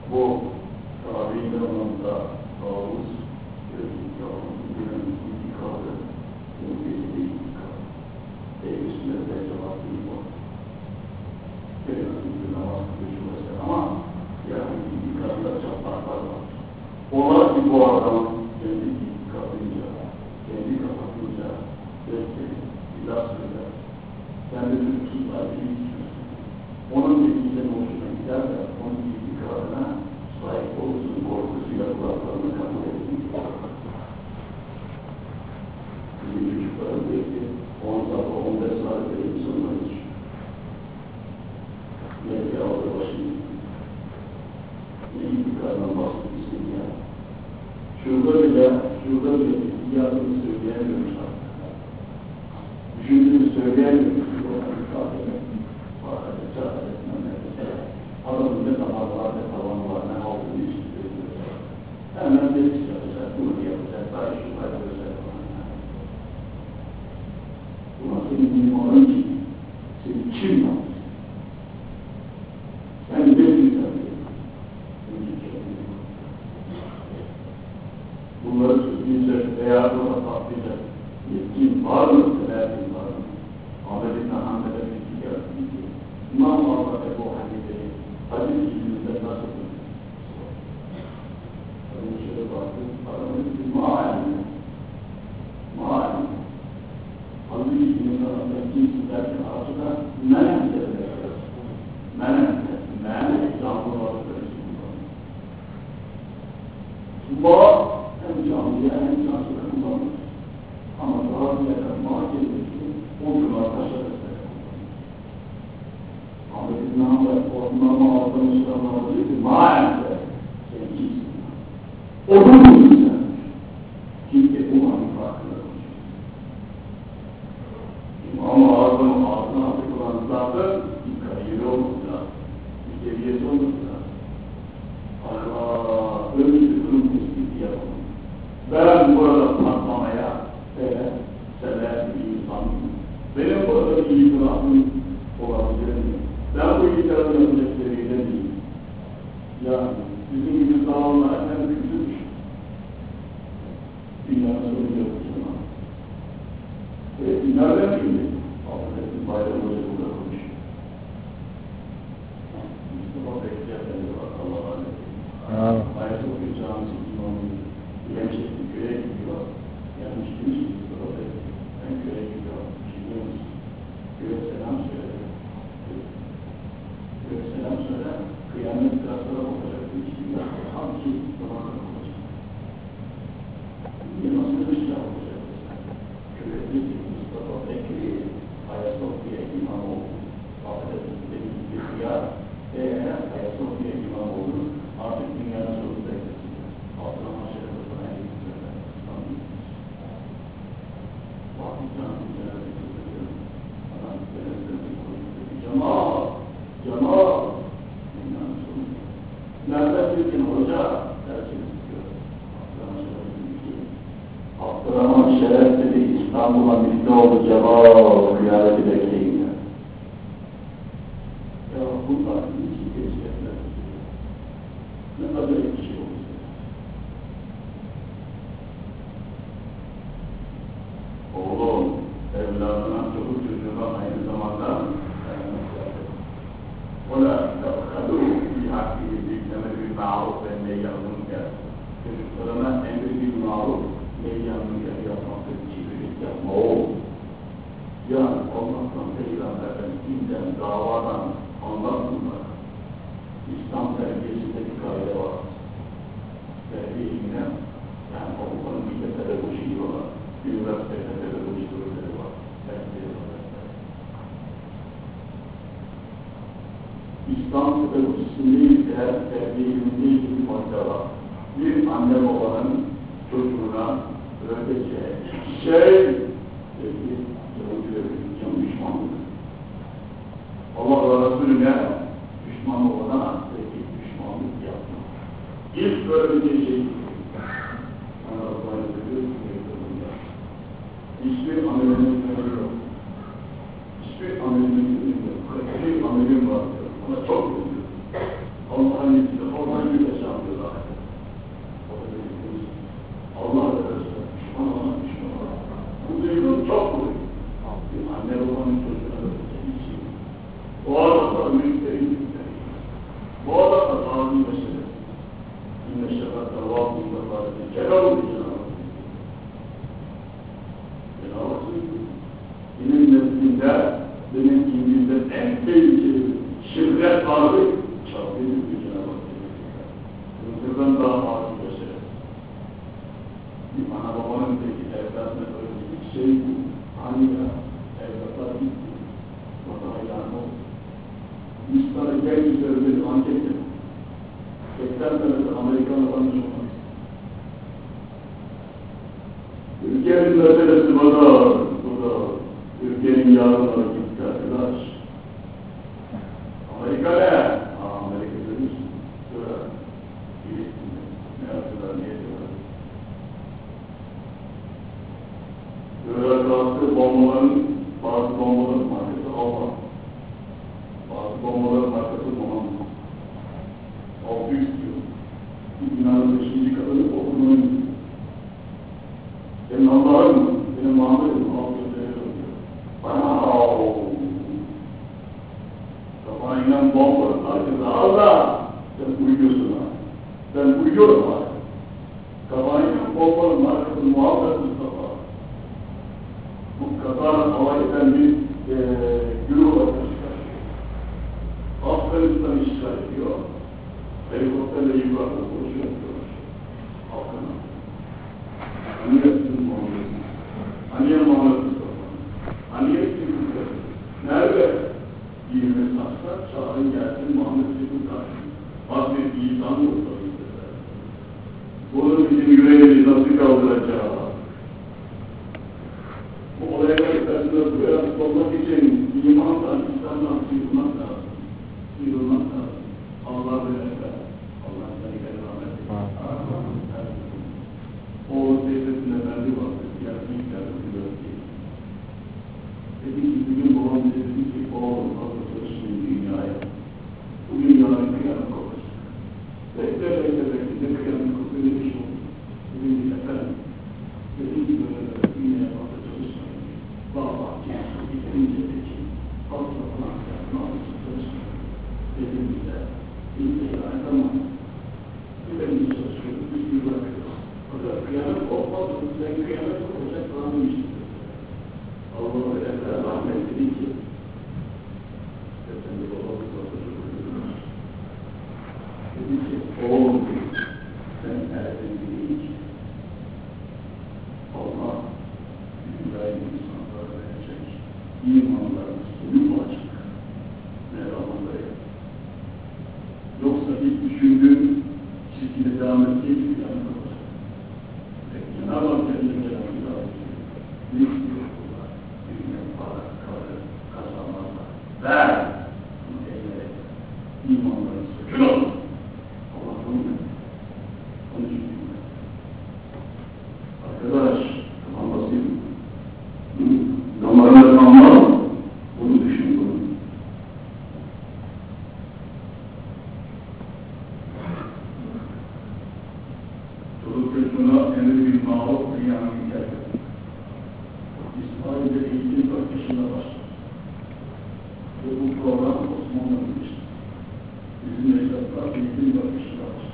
bu tarihin anlamda tavuz, gözlüklerin itikadı, muhtezili itikadı. Ve üstüne de cevap değil bu. Benim namaz kılıcı mesela ama yani itikadında çatlaklar var. Onlar ki bu adam kendi itikadınca, kendi kafasınca gösterir, ilah söyler. Kendi tutumlar bir içiyorsun. Onun dediğinden hoşuna gider de onun itikadına sahip olsun korkusuyla kulaklarını kabul etsin. Bizim çocukların belki on saat, on beş saat benim sonuna geçiyor. Belki aldı başını. Ne itikadından bahsetmişsin ya. Şurada bile, şurada bile ihtiyacını söyleyemiyorlar. Düşündüğünü söyleyemiyorlar. Adamın ne taban var, ne tavan var, ne altını istiyor. Hemen bir iş yapacak, bunu yapacak, daha şu kaydıracak falan. Buna senin imanın ki, seni kim yaptı? Sen ne bilirsin? Bunları söyleyecek veya buna patlayacak yetkin var mı? Sebebin var mı? Ahmet'in Ahmet'e fikir yaptı. İmam Ahmet Ebu Hanife'yi hadis ilminde nasıl bulur? Adını şöyle baktım, adamın bir maali. Maali. Hadis ilminde nasıl kimsin derken ağzına menem derler. Menem derler. Menem, canlı olarak karıştırılır. Ma, hem canlıya hem cansıda kullanılır. Ama daha ziyade ma kelimesi o zaman taşlar Ahmet'in namı, ortamlarına aldığını çıkanlar diyor ki, maalesef sen kimsin? Olur musun sen? Kimse bu anın farkında konuşuyor. İmam-ı Azam'ın ağzına atık olan zaten bir kariyeri olması lazım. Bir seviyesi olması lazım. Allah, öyle bir durum tespiti yapalım. Ben burada patlamaya, evet, sebep bir insanım. Benim burada bir itirafım olabilir mi? Ben bu itirafı yapacak seviyede değilim. Yani bizim gibi sağlamlar hem küçük. Dünyanın sonu yapacağım ama. Evet, nereden şimdi? Affedersin, Bayram Hoca burada konuşuyor. Mustafa Bekçi Efendi var, Allah'a emanet. Bayram Hoca camisi imamı Yemşekli köye gidiyor. Yanlış demiş ki Mustafa Bekçi. Ben köye gidiyorum. Biliyor musun? Köye selam söyle. Köye selam söyle. Kıyamet sırasına olacak. İçinde hangi zamanda olacak? Niye nasıl bir şey olacak? Köye gidiyor. Mustafa Bekçi Ayasofya imam oldu. Affedersin dediğim gibi kıyar. Eğer Ayasofya imam olur, artık dünyanın sonunda eklesin. Abdurrahman Şeref'e sana en iyi söyler. İstanbul. Vakıftan bir cennet ediyorum. Adam cennetten koyuyor. Cemal! Cemal! Dünyanın sonunda. Nereden bilsin hoca? Dersiniz diyor. Abdurrahman Şeref dedi ki, Abdurrahman Şeref dedi İstanbul'a misli oldu Cemal, kıyafeti bekleyin. Ya bunlar niçin geçecekler? Ne kadar bir şey olacak? Oğlum, evladına, çocuk çocuğuna aynı zamanda وَلَا تَبْخَلُوا فِي حَقِّهِ بِالْاَمْرِ بِالْمَعْرُوفِ وَالنَّهْيِ عَنِ الْمُنكَرِ. Çocuklarına emri bil maruf, nehy anil münker yapmakta çiftlik yapma oğul. Yani Allah'tan, Peygamber'den, dinden, davadan anlatmıyorlar. İslam terbiyesinde bir kaide var. Terbiye ilmine, yani Avrupa'nın bir de pedagoji diyorlar. Üniversitede pedagoji bölümleri var. Terbiye var. İslam pedagojisinde her terbiye ilminde bir fayda var. Bir anne babanın çocuğuna öğreteceği şey, dedi, Yahudi ve Hristiyan düşmanlık. Allah ve Resulüne düşman olana peki düşmanlık yapma. İlk öğreteceği şey, bana Allah'a ediyor, hiçbir amelinin sınırı yok. Hiçbir amelinin sınırı yok. Hiçbir amelin var diyor. Ona çok üzülüyor. Allah'ın izniyle oradan bir da müşteri müşteri. Bu adam da tabi meselesi. İnne şefakta vahdinde vardı. Celal oldu Cenab-ı Hak. Cenab-ı Hak benim nezdimde, benim kimliğimde en tehlikeli şirret vardı. Çabuk Cenab-ı Hak. Bunlardan daha ağır mesele. Bir ana babanın peki evlatına böyle bir şey bu. Hani ya, evlatlar gitti. Bana hayran oldu. Yüz tane genç üzerinde bir anket yapıyor. seksen tanesi Amerikan vatandaşı olmak istiyor. Ülkenin meselesi bu da, bu da. Ülkenin yarınları gitti arkadaş. Amerika ne? Aa, Amerika demiş. Şöyle. Filistin'de. Ne yapıyorlar, ne yapıyorlar? Böyle kalktı bombaların, bazı bombaların markası Alman. Bazı bombaların markası Muhammed. Altı yüz diyor. Bir binanın beşinci katını okumanın gidiyor. Senin Allah'ın mı? Senin Muhammed'in mi? Altı yüz liraya diyor. Vaaaaav! Kafayla bombanın markası Allah! Sen uyuyorsun ha. Sen uyuyorsun ha. Kafayla bombanın markası Muhammed Mustafa. Bu Katar hava eden bir ee, güruh olarak çıkar. Afganistan'ı işgal ediyor. Helikopterle yukarıda konuşuyor. Halkına. Hani yapsın Muhammed? Hani ya Muhammed Mustafa? Hani yapsın Mustafa? Nerede? yirmi saksa çağırın gelsin Muhammed Mustafa. Hazreti İsa'nın ortasında. Bunu bizim yüreğimiz nasıl kaldıracak? Bu olaylar içerisinde duyarak olmak için imandan, İslam'dan sıyrılmak lazım. Sıyrılmak lazım. Allah bilir. Allah seni geri rahmet eylesin. Oğul teyzesinin efendi vardı. Yardım yardım biliyor ki. Dedi ki bugün babam dedi ki oğlum fazla çalışmayın dünyaya. Bugün yarın kıyamet kopacak. Bekle bekle bekle. Ne kıyamet kopacak bir şey oldu. Bugün bir efendim. Dedi ki böyle böyle dünyaya fazla çalışmayın. Valla kendisi bitirince peki. Fazla falan fazla çalışmayın. Dedim bize. Biz de yani tamam. Bir de biz çalışıyoruz. Biz bir bırakıyoruz. Fakat kıyamet kopmaz. Sen kıyamet kopacak falan demiştik. Allah'u Ekber rahmet dedi ki Efendi babamız da çocukluğumuz dedi ki oğlum sen erdin değil ki Allah dünyayı insanlara verecek imanlarını sonu mu açık Mevlama'ndayım yoksa ilk düşündüğün çizgide devam ettiği gibi yanı kalacak peki Cenab-ı Hak kendine gelen ne istiyor? Ver! Eğer imanları sökül olur. Allah'ım onu düşünüyorum. Arkadaş, tamam basayım. Damarına tamam. Bunu düşün bunu. Çoluk çocuğuna emir bir mağlup dünyanın hikayesi. İsmail'de eğitim dört yaşında başladı. Ve bu program Osmanlı'nın geçti. Bizim meclisler eğitim dört yaşında başladı.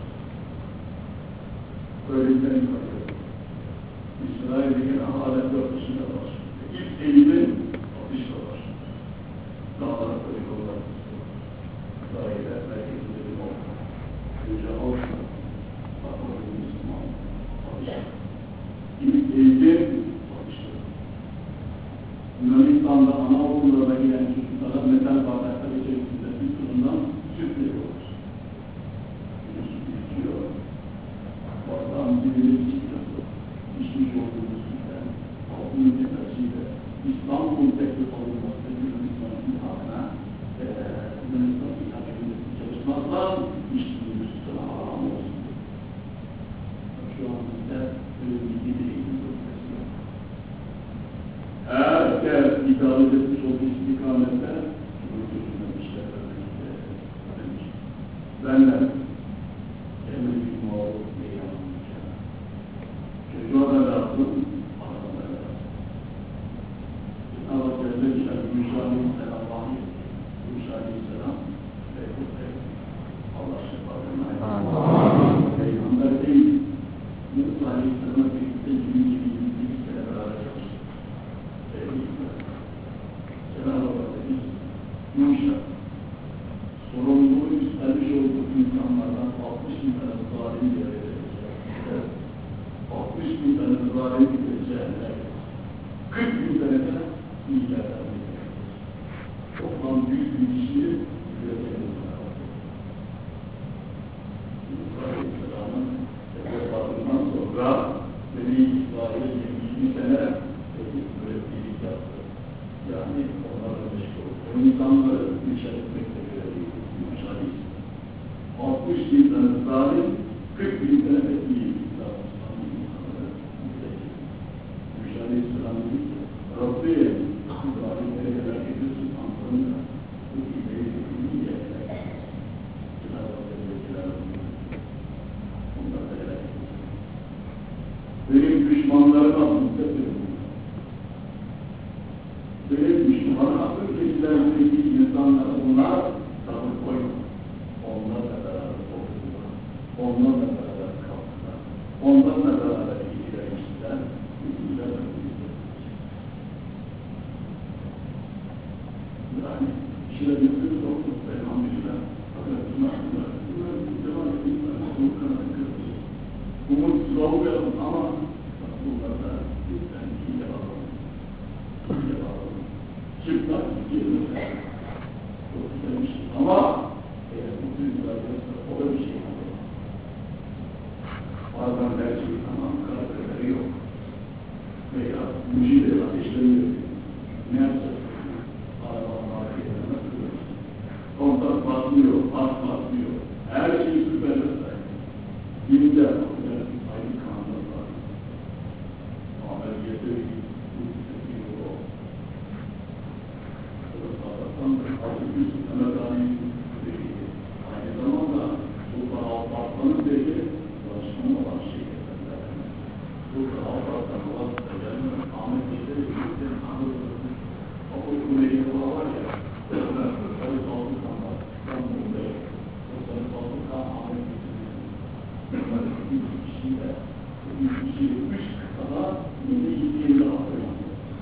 Öğretmen yukarıda. İsrail'de yine hala dört yaşında başladı. İlk eğitim Ateş'te başladı. Dağlara koyuk olarak daire, merkezinde bir oldu. Önce Avşa, Bakmadı Müslüman, Ateş'te. İlk eğitim Yunanistan'da anaokullarına gelen çocuklara metal bardaklar içerisinde bir turundan süt veriyorlar. Bir süt içiyor. Bardağın dibine çıkıyor. İçmiş olduğumuz sütten altının tepesiyle İstanbul teklif alınması Yunanistan'ın ilhakına Yunanistan'ın ilhakına çalışmazdan içtiğimiz sütün haram olsun. Şu an bizde böyle bir bilgi eğitim bölgesi yok. Eğer idare etmiş olduğu istikamette çocuk çocuğuna bir şeyler vermekte demiş. Benden emri bir mağlup diye yanılmayacağım. Çocuğa da lazım, adama da lazım. Allah Celle Celle Musa Aleyhisselam vahiy etti. Musa Aleyhisselam sorumluluğu üstlenmiş olduğu insanlardan altmış bin tane zalim verecek. altmış bin tane zalim vereceğine kırk bin tane de iyilerden verecek. Toplam yüz bin kişiyi vereceğiz. Aleyhisselam'ın vefatından sonra Beni İsrail'e yirmi sene mürebbilik yaptı. Yani onlarla meşgul oldu. O insanları müşahit etmekle görevliydi. Müşahit. altmış bin tane zalim, kırk bin tane de iyi İslam'ın insanları mürebbilik. Müşahit İslam değil ki Rabbi'ye zalimleri helak ediyorsun anlamında bu ileri iyi helak ediyorsun. Cenab-ı Hakk'ın ondan da helak ediyorsun. Benim düşmanlarıma mutlaka ediyorum. Benim düşmanıma ülkelerindeki insanlara bunlar tavır koyma. Onlarla beraber oldular. Onlarla beraber kalktılar. Onlarla beraber iyiler işler. İyiler işler. Yani şöyle bir söz oldu. Elhamdülillah. Fakat bunlar bunlar. Bunlar devam edilmez. Bu kadar kırmızı. Umutsuz olmayalım ama bunlarda bizden iyi yapalım. İyi yapalım. Çıplak girmez. Çok güzel bir şey. Ama eğer bu duygular yoksa o da bir şey olur. Bazen her şey tamam, karakterleri yok. Veya müjde ateşleri yok. Ne yapacağız? Arabanın marketine nasıl görüyoruz? Kontak patlıyor, pas patlıyor. Her şey süper özel. Birinci yapmadılar, aynı kanunlar var. Ameliyete bu bir o. O da sağlıktan da altı yüz Mehmet Ali'nin aynı zamanda Sultan Alparslan'ın dediği başkanı olan şirketler. Sultan Alparslan olan özellikle Ahmet Bey'de birlikte anlatılır. O kuleyi var ya, Sarı Saltıkan var. İstanbul'da o Sarı Saltıkan Ahmet Bey'de bunlar bir kişiyle bir kişiyle üç kıtada yine yediğinde hatırlanıyor.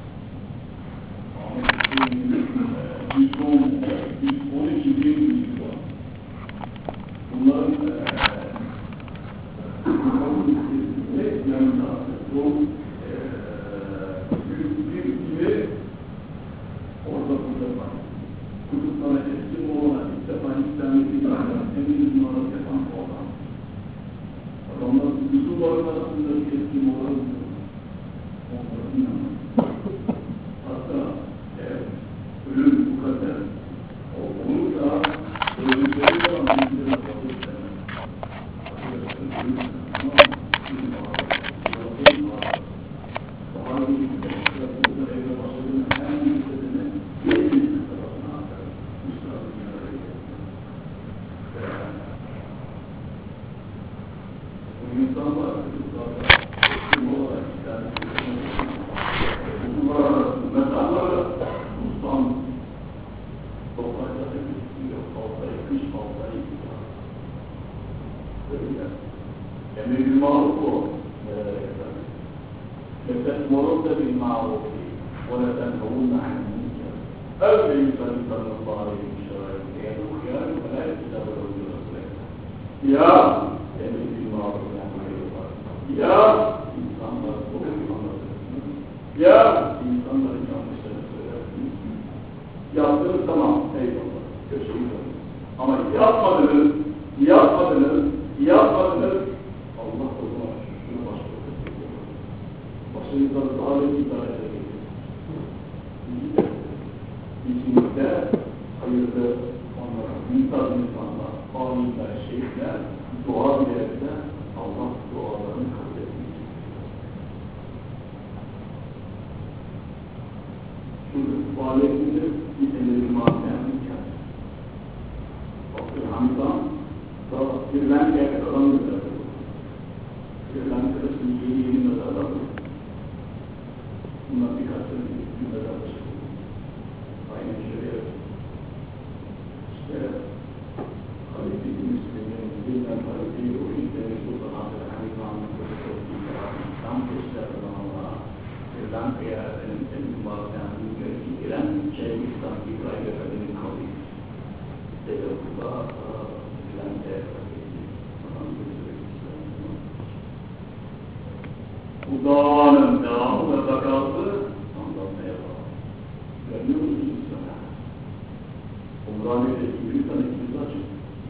Ahmet Bey'in yüz on iki bin yüzü var. Bunların hep yanında bu büyük bir gibi orada burada var. Kutuplara teslim olan, ilk defa İslamiyet'i yapan, eminiz numarası yapan olan. Adamlar Müslümanların arasında teslim olan onların inanır. Hatta eğer ölüm bu kadar olursa ölümleri olan bizlere kabul edemez. Ama bizim var, bizim var. Daha iyi bir de burada evde başladığında en büyük nedeni bir büyük tarafına akar. Müslümanın yanarı bu insanlar çocuklarda teslim olarak bunlar arasında metallara ustam toprakları götürüyor. Altayı, kış altayı böyle. Emri bir maruf o. Mesela moruk da bir maruf değil. O neden havunla annemizce. Öyle insanın tanımları bir şarayı. Eğer okuyan, öyle kitabı oluyor. Ya! Emri bir maruf ya insanlar doğru anlatırsınız, ya insanların yanlışlarını söylersiniz. Yaptınız tamam, eyvallah, köşeyi dönün. Ama yapmadınız, yapmadınız, yapmadınız. Allah o zaman şunu başka ötesi. Başınızda zalim idare edeceksiniz. İçinizde hayırlı onlara, mümtaz insanlar, faniler, şehitler, dua bir yerde Allah dualarını kabul etmiş. Şimdi faaliyetinde bir elleri mahzeyen mükemmel. Bakın Hamdan da Sri Lanka'ya kadar mezarı. Sri Lanka'da şimdi yeni yeni mezarlar var. Bundan birkaç sene bir mezar çıktı. Aynen şöyle. İşte Halife-i Müslüman'ın bilmem Halife-i o işleri Sultan Abdülhamid Han'ın İslam keşfetleri Allah'a Sri Lanka'ya en mübarek giren Şeyh İslam İbrahim Efendi'nin kavli. Dede Kurban daha filan değer bu dağın devamı ve zakatı anlatmaya bağlı. Görmüyor musunuz sana? Umraniye'de bir tane kilise açık.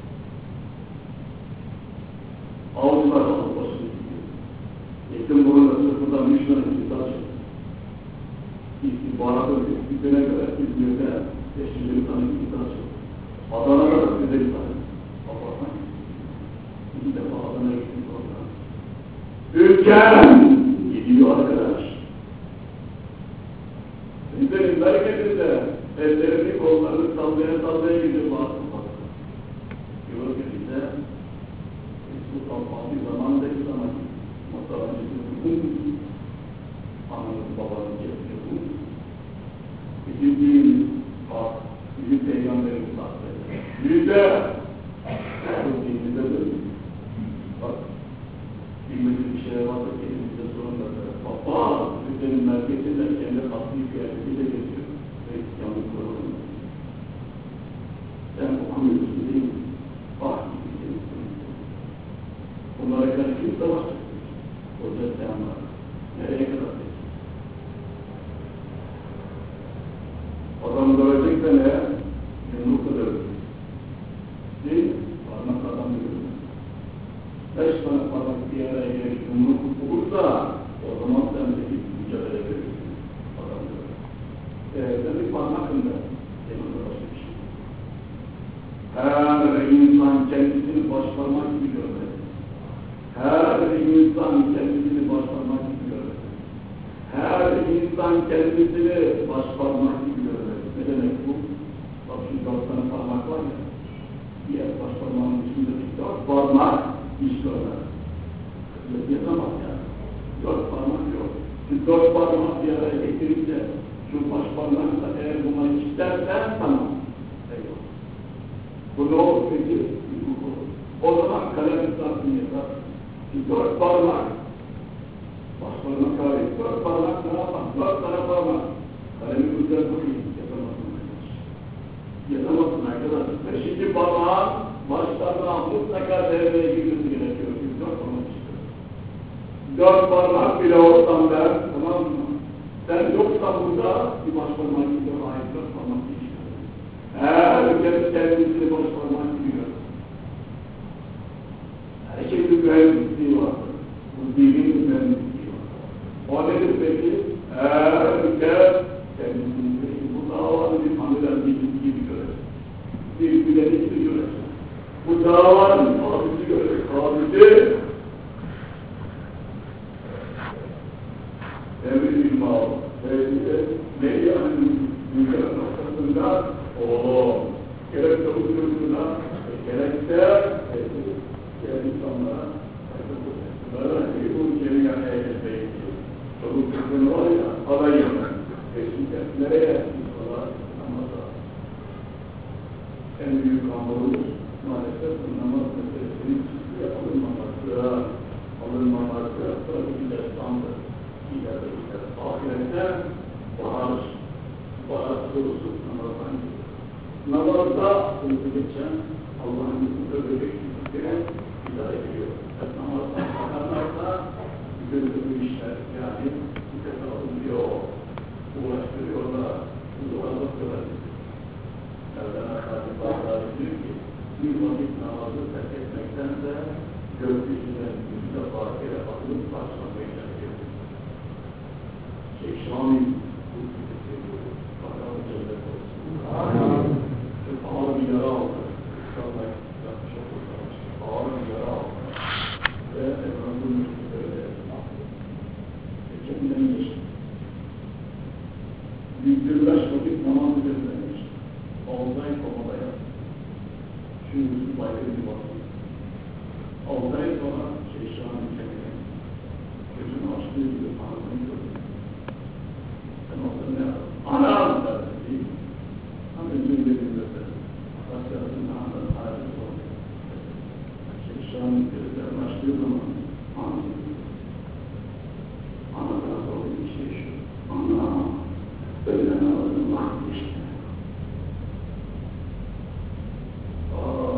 Avcılar alıp başını gidiyor. Zeytinburnu'nda sırtından üç tane kilise açık. İstihbaratın tespitine göre İzmir'de beş yüz tane kilise açık. Adana'da da size bir tane. Apartman. İki defa Adana'ya gittim sonra. Ülkem! Gidiyor arkadaş. Sizlerin merkezinde ellerini kollarını sallaya sallaya gidiyor bazı bazı. Diyor ki bize Sultan Fatih zamanındaki zaman Masarancı'nın ananız babanız yapıyor. Bizim dinimiz bak, bizim peygamberimiz bahsediyor. Yüzde! Bu dinimize dönüyor. Bak, bilmediği bir şeye varsa kendimize sorun da baba, Türklerin merkezinde kendi tasdik kıyafetiyle geçiyor. Ve yanlış kurulun. Sen okumuyorsun değil mi? Bak, bunlara karşı kim savaşacak? Hoca sen var. Nereye kadar peki? Adamı dövecek de ne? Yumrukla dövecek. Değil mi? Parmak adam dövecek. Beş tane parmak bir araya gelip yumruk olursa o zaman sen de bir mücadele verirsin. Adam dövecek. Eee, tabii parmakında yanında başka bir şey. Her insan kendisini başparmak gibi görmeli. Her insan kendisini başparmak gibi görmeli. Her insan kendisini başparmak gibi görmeli. Ne demek bu? Bak şu dört tane parmak var ya, diğer başparmağın içindeki dört parmak iş görmez. Yazamaz yani. Dört parmak yok. Şu dört parmak bir araya getirince şu başparmakla eğer buna istersen tamam. Eyvallah. Bu ne olur peki? O zaman kalem ıslatsın yeter. Şu dört parmak başparmak kahve. Dört parmak ne yapar? Dört tane parmak. Kalemi güzel bakayım. Yazamazsın arkadaş. Yazamazsın arkadaş. Beşinci parmağın başlarına mutlaka devreye girmesi gerekiyor. Çünkü dört parmak işte. Dört parmak bile olsam ben, tamam mı? Sen yoksan burada bir başparmak gibi ait dört parmak gibi. Herkes kendisini başparmak gibi görür. Herkesin mühendisliği vardır. Bu dinin mühendisliği vardır. O nedir peki? Herkes kendisini peki. Bu davanın bir tanrıdan bilgisi gibi görür. Bir bilenik gibi görür. Bu davanın abisi görür. Abisi Emri İlmağı ve Meryem'in dünya noktasında o gerek tavuk yurduna gerekse diğer insanlara bunlara bu geri yanaya gelmeyi tavuk yurdunu var ya adayı kesinlikle nereye insanlar anlasa en büyük hamurumuz maalesef namaz meselesinin ciddiye alınmaması alınmaması tabii ki destandır. İleride ister. Ahirette bahar, bahar sorusu namazdan gelir. Namazda sınıfı geçen Allah'ın yüzünde bebek yüzüne idare ediyor. Namazdan bakanlarsa gözü bu işler yani bir defa alınıyor, uğraştırıyorlar, huzura bakıyorlar. Mevlana Kâdip Bağdâdî diyor ki, bir vakit namazı terk etmektense gökyüzüne yüzüne bakire atılıp başlamayı gerekiyor. Şeyh-i bu fikri bakalım cennet olsun. Çok ağır bir yara aldı. İnşallah yapmış olursa ağır bir yara aldı. Ve Efendimiz'in müstübböyle kendinden geçti. Birkaç vakit namaz üzerinden geçti. Altı ay komada yaptı. Şimdi bayrağı bir baktı. Altı ay sonra Şeyh-i kendine gözünü açtığı gibi anasını gördü. Anam derdi. Hani cümlediğinde de Asya'nın andan ayrı oldu. Şeyh'in gözlerini açtığı zaman anasını gördü. Anadan sonra bir şey şu. Ana öyle namazın vakti işte. Aaa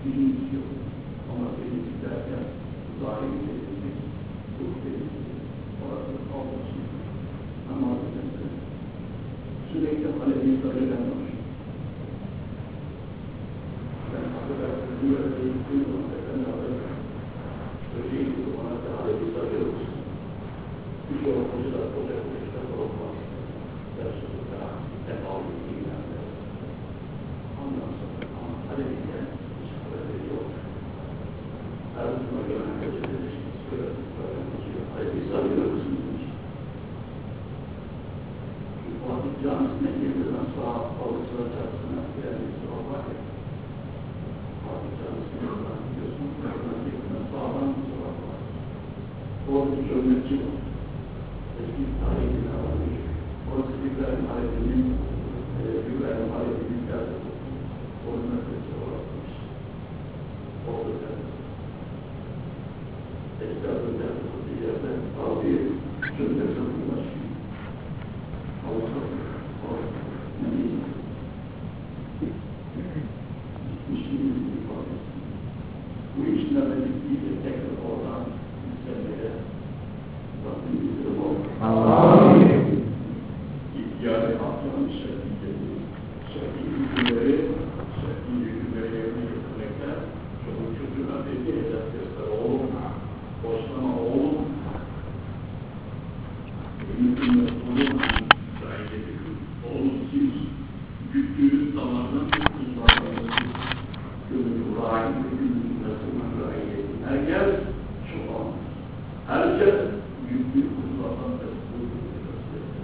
gücümüz yok. Ama benim derken zahir edilmek, çok tehlikeli. Orası kalmasın. Ama sürekli Halep'i sarılan var. Ben affedersiniz, bir yerde gittiğim zaman efendim alırım. Öyleydi bu bana da Halep'i sarıyoruz. Bir şey olmuşu da koca koca olmaz. Dersiniz daha hep aldım dinlerle. Ondan sonra ama Halep'i de hiç böyle yok. Her zaman gelen kaçırır. Halep'i sarıyoruz. Vakit canisine girdiğinden sağa balıkçılar çarşısına geldiği o vakit. Vakit canisine gidiyorsun, girdiğinden sağdan sonra var. Orada bir çömlekçi var. Eski tarihi bir havalı. Orası İbrahim Halep'inin, İbrahim Halep'inin geldiği. Onun merkezi oratmış. Orada geldi. Eşkârın geldi. Bir yerde abi çömlek satılmış. Bu işlerle ilgili tekrar oradan yükselmeye Rabbim izin oldu. İhtiyarı atlanan şerifleri, şerif hükümleri, şerif hükümleri yerine getirmekler, çoluk çocuğuna belki hedef göster oğlum, boşlama oğlum, elimizin oğlum, oğlum siz güttüğünüz zamandan kullanmanızı gönüllü rahim ve gönüllü nasılman rahiyetin. Herkes çoban, herkes güttüğü kullanman da kullanmanızı gösterir.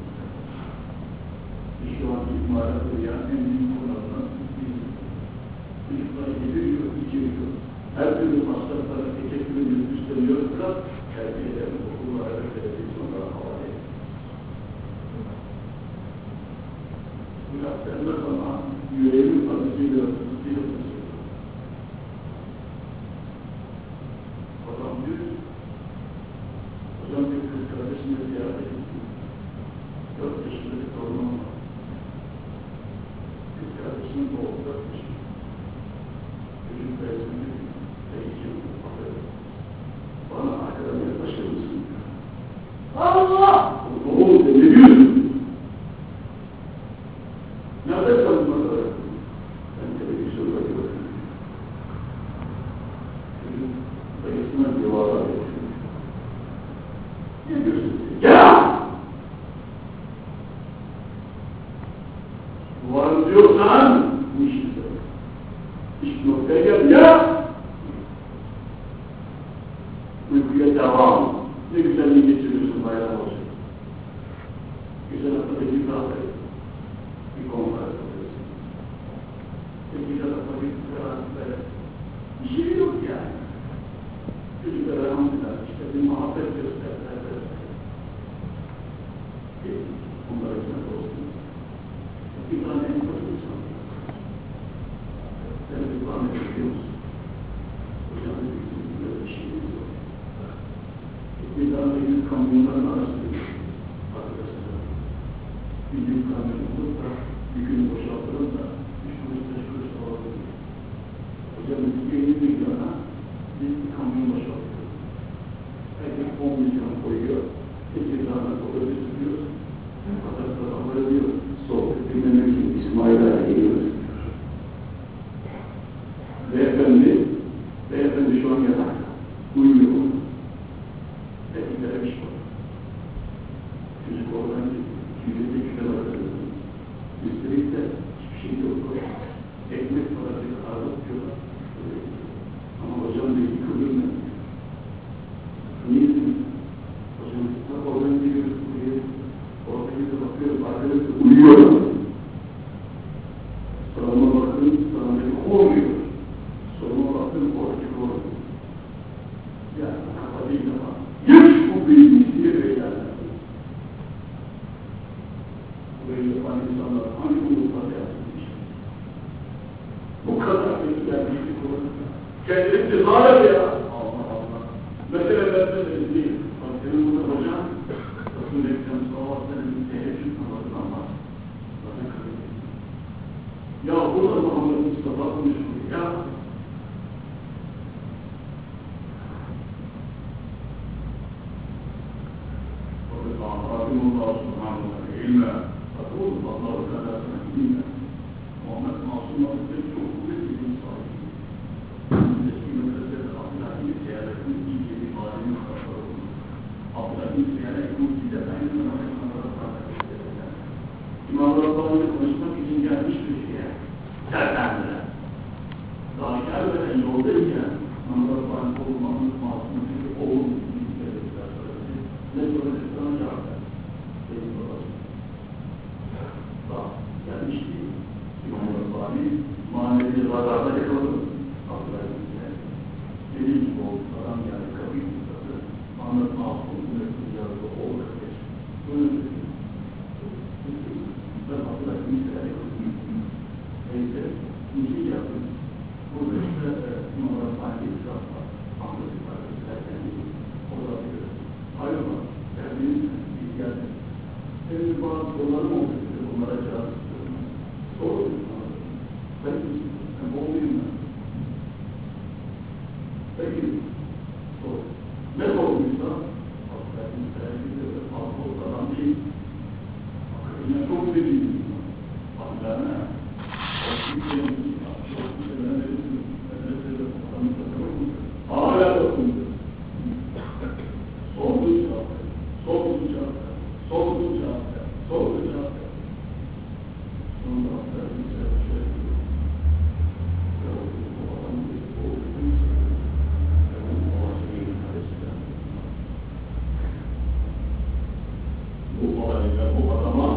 Şu an imara koyan en büyük konulardan biri. Çocuklar yediriyor, içiriyor. Her türlü masraflara teşekkür ediyor, üstleniyor. Biraz terbiyelerinin okullara ve televizyonlara havale ediyor. Bıraktığında zaman yüreğimin acısıyla ısıtıyla ısıtıyor. Adam diyor, hocam bir kız kardeşimle ziyarete gittim. Dört yaşında bir torunum var. Kız kardeşimin doğum dört yaşında. Çocuk mezunu ve iki yıldır bakıyorum. Bana arkadan yaklaşır mısın? Allah! Oğlum sen ne diyorsun? Nerede kalmadı? Ben televizyonda gördüm. Çocuk dayısına duvara geçiyor. Ne diyorsun? Ya! Duvarı diyorsan bu işi söyle. İş noktaya gel ya! Uykuya devam. Ne güzelliği geçiriyorsun bayram olsun. Güzel haftada bir kahve. Bir konular yapıyorsun. Peki tarafa bir karar bir şey yok yani. Çocuklara hamdiler, işte bir muhabbet gösterdiler. Onlara hizmet olsun. Bir tane en kötü insan. Sen bir tane biliyor musun? Hocam bizim böyle bir şeyimiz yok. Bir tane yüz kamyonların arasında arkadaşlar. Bir yüz kamyon olur da bir gün boşaltırım da üç kuruş, beş kuruş da olabilir. Hocam yirmi milyona bir kamyon boşaltıyor. Herkes on milyon koyuyor. sekiz tane koyuyor, tutuyor. Fakat adamları diyor, sohbet dinlemek için İsmail'e geliyoruz. Beyefendi, beyefendi şu an yatakta. Uyuyor mu? Tepkilere bir şey var. Çocuk oradan yüzde iki kadar arasında. Üstelik de hiçbir şey yok. Ekmek parası ağırlık diyorlar. Ama hocam da yıkılır mı? Niye değil? Hocam oradan geliyoruz buraya. Orada gidip bakıyoruz. Arkadaşlar uyuyor. Sağıma bakın, sağıma kovmuyor. Soluma bakın, orada kovmuyor. Yani kafa değil ama. Yık bu bilgiyi diye beyler. Burayı yapan insanlar hangi bulutlarda yapmış? Bu kadar bilgiler bilgi kurulur. Kendini tezahür ya. Allah Allah. Mesela ben de değil. Bak senin burada hocam, basın reklamı savaşlarının teheccüd namazından var. Ya burada Muhammed Mustafa konuşuyor ya. Allah subhanahu wa ta'ala أقول الله تعالى سنحدينا وما معصومة الذكر وكل من صالحين الذين كذب أطلعين سيالة كنت في ظالم خبرون أطلعين سيالة كنت دفعين ورحمة ربنا İmam Rabbani konuşmak için gelmiş bir şeye sertendiler. Daha gelmeden yoldayken İmam Rabbani olmanın masumluğu oğlum dediler. Ne söyledi sana cevap ver. Benim babası. Bak gelmiş değil. İmam Rabbani manevi radarda yakaladı. Abdülhakim geldi. Dediğim gibi oldu. Adam geldi kapıyı tutladı. Ahmet Mahmut'un yazdığı oğlu kapıyı. Böyle dedi. Ben Abdülhakim geldi. Neyse, müzik yaptım. Burada işte İmam Rabbani itiraf var. Ahmet ifadesi derken o da bir hayrola. Geldiniz mi? Biz geldik. Senin bazı sorularım oldu. Onlara cevap istiyorum. Sorun. Peki, ben olmayayım ben. Peki, sor. Ne sormuşsa? Abdülhakim geldi. Fazla olmadan değil. Akılına çok dediğim. Allah'ına hala dokundu. Sordu cevap ver. Sordu cevap ver. Sordu cevap ver. Sordu cevap ver. Sonunda Abdülhakim şöyle diyor. Ya bu adam bu oğlum ya bu babasının karesinden. Bu olayla bu adama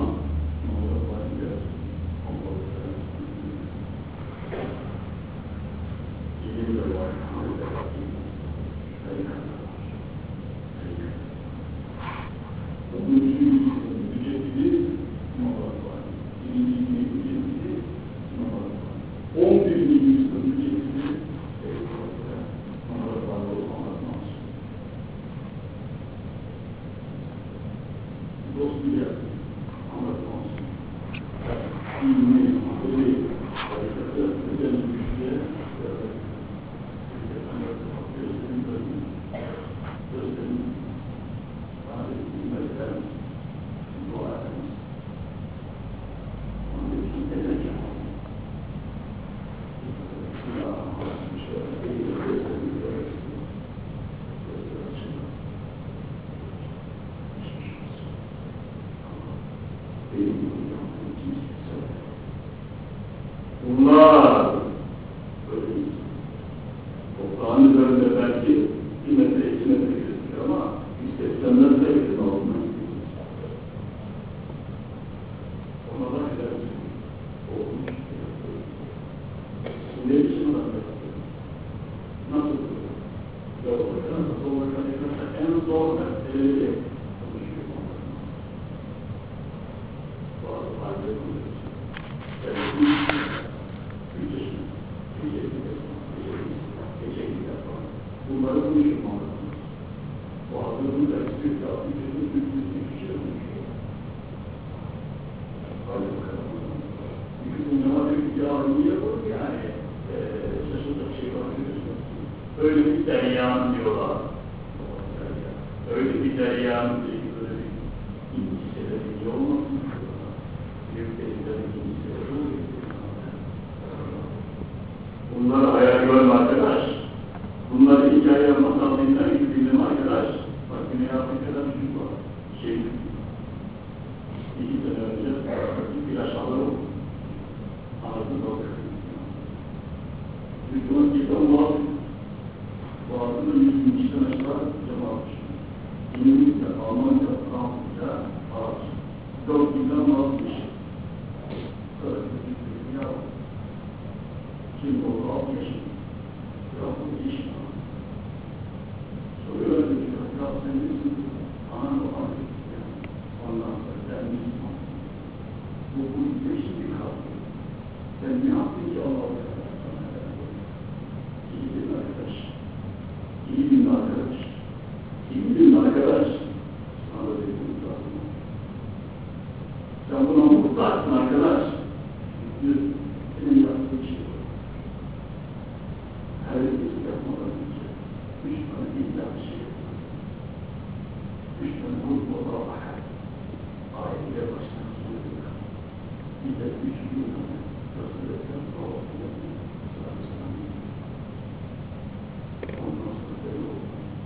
bunlar böyle toprağın üzerinde belki bir metre, iki metre gözüküyor ama isteklenler de yakın olmaz. Ona da edersin. Olmuş. Ne biçim adam yapıyor? Nasıl? Yollarken, yollarken yakınsa en zor meseleleri konuşuyor. Bazı halde konuşuyor. Bunları konuşmalı. Bazılarının dersi yaptığı için bir şey konuşuyor. Hadi bakalım. Çünkü bunlara bir yarın yapalım yani. Şaşırtıcı şey var. Öyle bir deryan diyorlar. Öyle bir deryan değil. Böyle bir İngilizce'de bir yol olmasın diyorlar. Büyük denizlerin İngilizce'de yol getiriyorlar. Bunları hayal görme arkadaş. Bunları hikaye masallarından yükleyelim arkadaş. Bak Güney Afrika'da bir çocuk var. Şey, iki sene önce bir aşağıları oldu. Anladın mı? Çocuğun giden boğazı. Boğazı'nda yüz bin kişiden aşağı cama almış. İngilizce, Almanca, Fransızca, Arapça. Dört binden vazgeç. Böyle bir dünya var. Şimdi oldu altı yaşında. Biraz bu iş var. Soruyor öyle diyor. Ya sen nesin? Anan babam diyor. Ondan sonra sen nesin? Bu bu değişik bir kaldı. Sen ne yaptın ki Allah'a kadar sana kadar? İyi bir arkadaş. İyi bir arkadaş. İyi bir arkadaş. Sana da dediğim lazım. Sen buna muhtaçsın arkadaş. Çünkü senin yaptığın şey var. Her birisi yapmadan önce üç tane illa bir şey yapar. Üç tane grup olarak bakar. aile başlamıştır. Bir de üç yıl nasıl desem doğasını sırasından ondan sonra yok.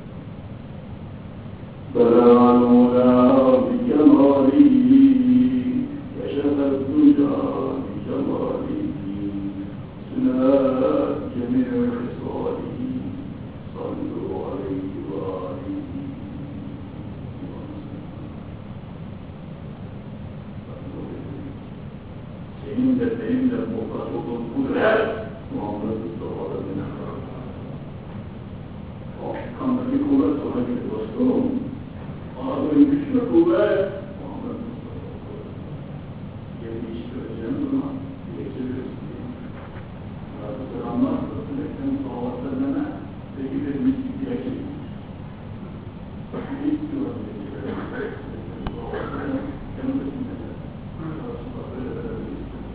Belanula bikemalihi yaşatat duca bikemalihi sünat cemil hesalihi sallu aleyhi ve aleyhi. Senin de benim de muhtaç olduğum kudret Muhammed Mustafa'da minnet. O kandaki kuvvet sana gibi dostum. Ağzının güçlü kuvvet Muhammed Mustafa'da. Yerini iştireceğim zaman geçiriyorsun diye. Razı selamlar, Resulü'nün sahabatlarına peki de mislik geçiriyor. Ne istiyorlar geçiriyor? Resulü'nün sahabatlarına yanındakinde de. Resulullah böyle böyle istiyor.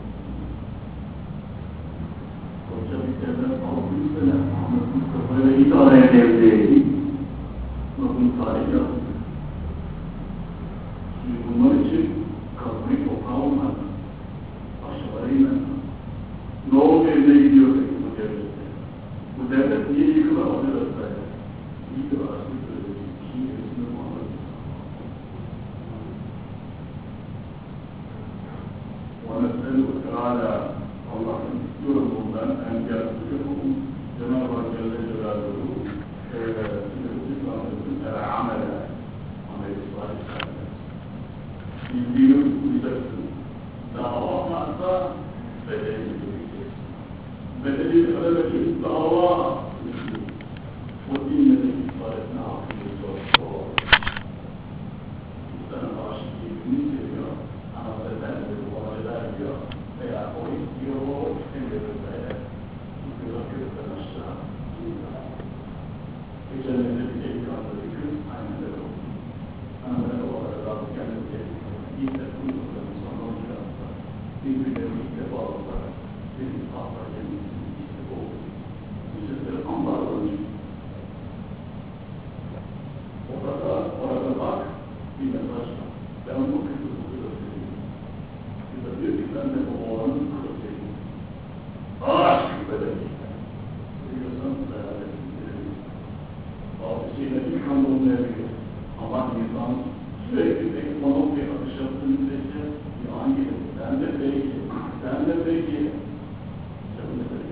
Koca bir devlet altı yüz sene Muhammed Mustafa'yla idare edildi. Bakın tarih yazdı. Şimdi bunlar için kalkmayı toprağı olmaz. Aşağılara inmez. Ne oldu evine gidiyor peki bu devlette? Bu devlet niye yıkılamadı vesaire? İyi de arasını söyledi. Kişinin gerisinde Muhammed Mustafa. وَنَسْأَلُهُ تَعَالَى Allah'ın yorumundan engelliyorum. Cenab-ı Hak Celle Celaluhu Sünnet-i amele amel-i salih bildiğini duyacaksın. Dava varsa bedeli duyacaksın. Bedeli öğretip dava o dinlerin ifaretine hakkında zor. İnsanın aşık birbirini seviyor ama beden ve muhaceler diyor veya o istiyor o istemiyor vesaire. Tutuyorlar kökten aşağı. Geçenlerde bir ekranında bir kız aynen öyle oldu. Anadolu olarak Rabbi kendisi ilk de kuyruğundan sonra olacağında birbirlerini ilk defa olarak senin tahta kendisinin işte bu oldu. Bu sesleri ambarlanıyor. Orada, orada bak bir mesaj var. Ben bu kızı kızı seveyim. Kızı diyor ki ben de bu oğlanın kızı seveyim. Aşk bedeli. Biliyorsan hayaletin seveyim. Abisiyle bir kan olmayabilir. Ama insan sürekli pek monok bir atış yaptığını sesi bir an gelir. Ben de peki, ben de peki. Sen de peki.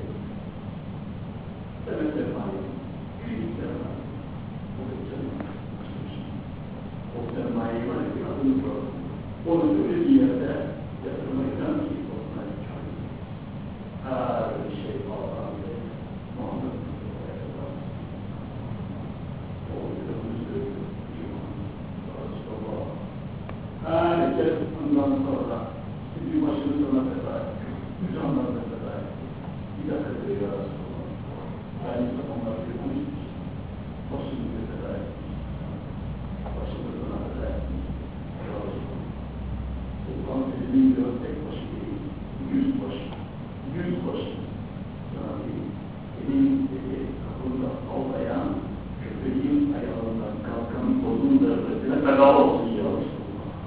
Ben de sermaye. Küçük sermaye. O da sermaye. O sermaye var ki adını var. Onu öyle bir yerde yatırmaktan ki onunla hikaye. Her şey Allah'ın ve Muhammed Mustafa'ya herkes bundan sonra bir başını sana feda ediyor. Bir canlarına feda ediyor. Bir dakika diyor ya Resulallah. Ben ise onlar bir konuşmuş. Başını bir feda etmiş. Başını sana feda etmiş. Ya Resulallah. Sultan Selim'in diyor tek başı değil. Yüz başı. Yüz başı. Sana değil. Benim dedi kapında avlayan köpeğin ayağından kalkan tozun devletine feda olsun ya Resulallah.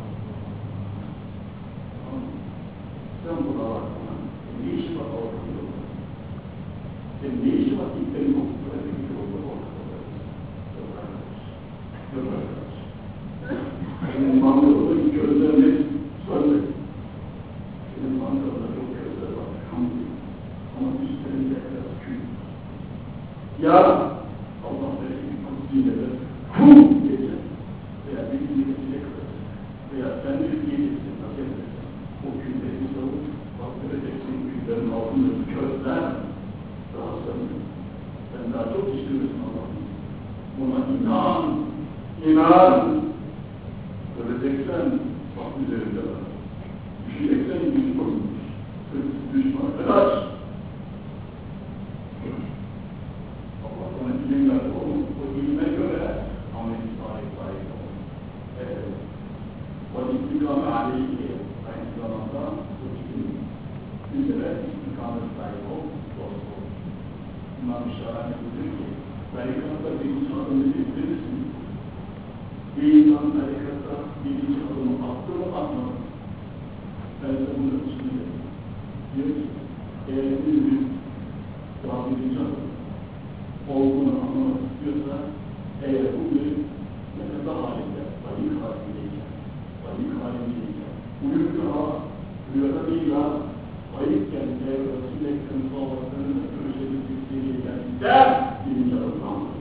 Sen buna bakma. Ne işi var ortada? Sen ne işi var ki benim okula bir yolda ortada? Yok arkadaş. Yok arkadaş. Senin mangalıların gözlerini söyle. Senin mangalıda çok gözler var. Ama üstlerinde biraz kül. Ya Allah verir kutsiyle de kum diyecek. Veya bir dinlesiyle kıracak. Veya sen bir diyeceksin nasıl edersin. O külleri savur. Bak göreceksin küllerin altındaki közler daha sanırım. Sen daha çok istiyorsun Allah'ım. Buna inan. İnan. Göreceksen bak üzerinde var. Düşeceksen düşmanmış. Hırsız düşman. Kaç. Allah sana ilim verdi. O, o ilime göre amel-i salih sahip olun. Evet. O istikame aleyhi aynı zamanda bu ilim üzere istikamet sahip ol, dost ol. İmam-ı Şahane buyuruyor ki, Tarikatta bir insan adını bildirirsin. Bir insan tarikatta birinci adımı attı mı atmadı mı? Ben de bunun için dedim. Diyor ki, eğer bir gün daha birinci adım olduğunu anlamak istiyorsa, eğer bu gün nefes halinde, panik halindeyken, panik halindeyken, uyurken, rüyada değil ha, ayıkken, evrasıyla ekranı sağlıklarını görüşebildiği bir seviyeye geldikten birinci adım anlamak.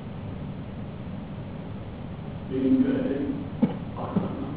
Benim görevim arkamdan.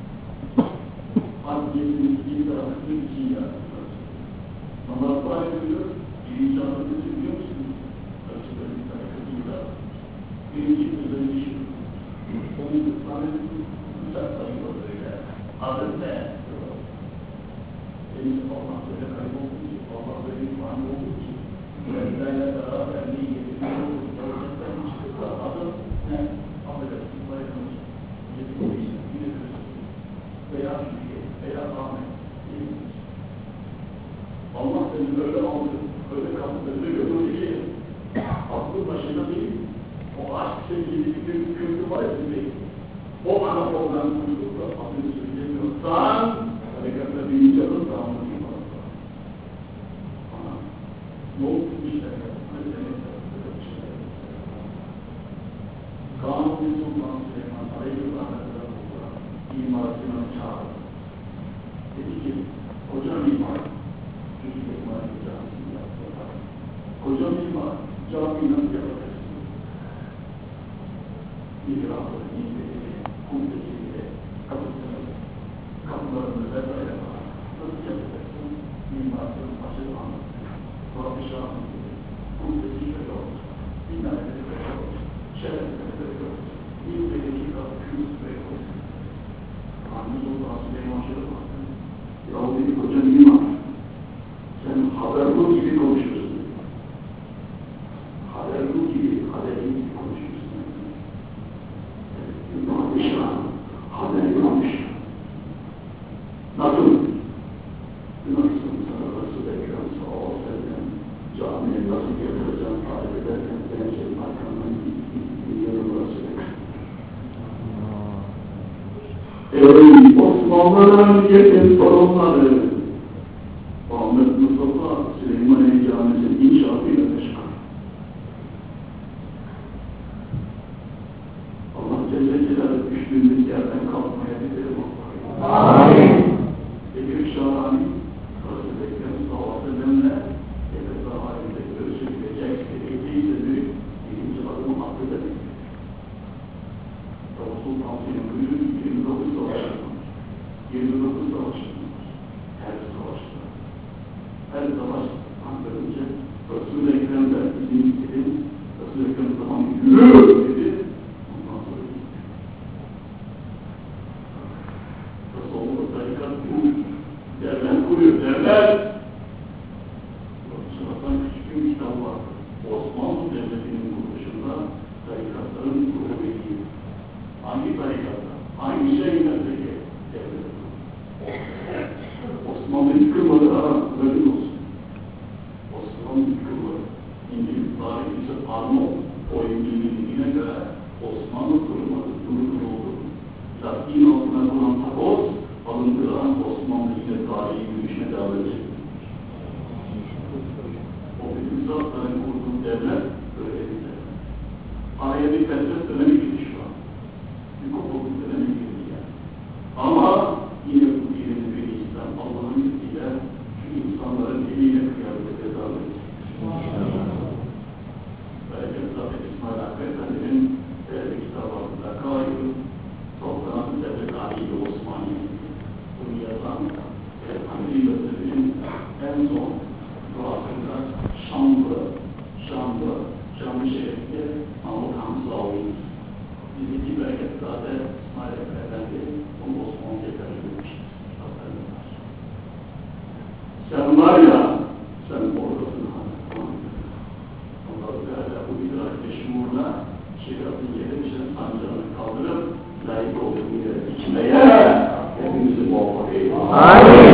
Adliyetin bir tarafını için yarattılar. Namaz var ediyor, birinci adımı biliyor musunuz? Karşıda bir tarafıyla birinci özelliği şu. Onun kutlanesi güzel sayılır böyle. Adı ne? Benim Allah böyle kaybolduğu için, Allah böyle iman olduğu için, Mühendislerle beraber ne getiriyor olduğu gerçekten çıkıp adı ne? Affedersin, bayramız, yetişmiş, yine Kırşık, veya Türkiye, veya Ahmet, yetişmiş. Allah seni böyle aldı, böyle kaptı, öyle gördü ki, aklı başında değil, o aşk sevgili bir köprü var ya değil. O ana oradan kurtulup da adını söylemiyorsan, harikatta birinci adım daha mutlu var. Ana, ne oldu işte, hani seni Kanuni Sultan Süleyman Aleyhisselam'ın imarına çağırdı. Dedi ki, koca mimar, Türk İmar Camisi'ni yaptılar. Koca mimar, camiyi nasıl yapacaksın? İdrarları, İngilizce, Kumdeci'yle, kapısını, kapılarını vesaire var. Nasıl yapacaksın? Mimarların başı anlattı. Padişah anlattı. Kumdeci şöyle olacak. Binlerleri böyle olacak. Şerefleri böyle olacak. Bir ve iki katı kümüs böyle olacak. Kanuni Sultan Süleyman şöyle baktı. Ya o dedi koca mimar. Sen haberlu gibi konuşuyorsun. Haberlu gibi, haberli gibi konuşuyorsun. Padişah, haber yokmuş. Nasıl? Nasıl sana nasıl ekran sağ ol senden camiye nasıl getireceğim tarif ederken ben senin arkandan gidiyorum burası ekran. Ey Osmanlı'nın yetim torunları, Ahmet Mustafa Süleymaniye Camisi'nin inşaatıyla meşgul. Allah Celle Celaluhu düştüğümüz yerden kalkmaya bilir Allah. Amin. Ekrem Şahani, Rasul-i Ekrem sallallahu aleyhi ve sellem'le nefes halinde görüşebilecek seviyedeyse büyük birinci adımı attı demek. Rasul Tavsiye'nin buyurun yirmi dokuz savaşı var. yirmi dokuz savaşı var. Her savaşta. Her savaş anlarınca Rasul-i Ekrem'de izin istedi. Rasul-i Ekrem tamam yürü dedi. Ondan sonra gitti. Resulullah tarikat bu. Devlet kuruyor, devlet. Sonradan küçük bir kitap var. Osmanlı Devleti'nin kuruluşunda tarikatların kurulabildiği. Hangi tarikatta? Hangi şehirlerdeki devlet? Osmanlı yıkılmadı ha, böyle olsun. Osmanlı yıkılmadı. İngiliz tarihçisi Arnold, o İngilizliğine göre Osmanlı kurulmadı, bunu kuruldu. Lakin altına kuran takoz, alındıran Osmanlı yine tarihi yürüyüşüne devam edecek. O bütün zatların kurduğu devlet böyle bir devlet. Araya bir felsefe dönemi girdi şu an. Bir kopukluk dönemi girdi yani. Ama yine bu dinin bir İslam Allah'ın izniyle şu insanların eliyle kıyafet tedavi edecek. Belki zaten İsmail Hakkı Efendi'nin bir kitabı altında Kayyum, Saltanat-ı Devlet Ali Osmaniye. Bunu yazan Hamdi Bötür'ün en son duasında Şamlı, Şamlı, Şamlı Şerif'te Mahmut Hamza Ağabey'imiz. Bizdeki belgetlerde İsmail Hakkı Efendi onu Osmanlı'ya tercümemiştir. Sen var ya, sen oradasın hanım. Allah-u Teala bu idrak-ı şuurla şeriatın yerimizin sancağını kaldırıp layık olduğu yere içmeye hepimizi muvaffak eylesin. Amin.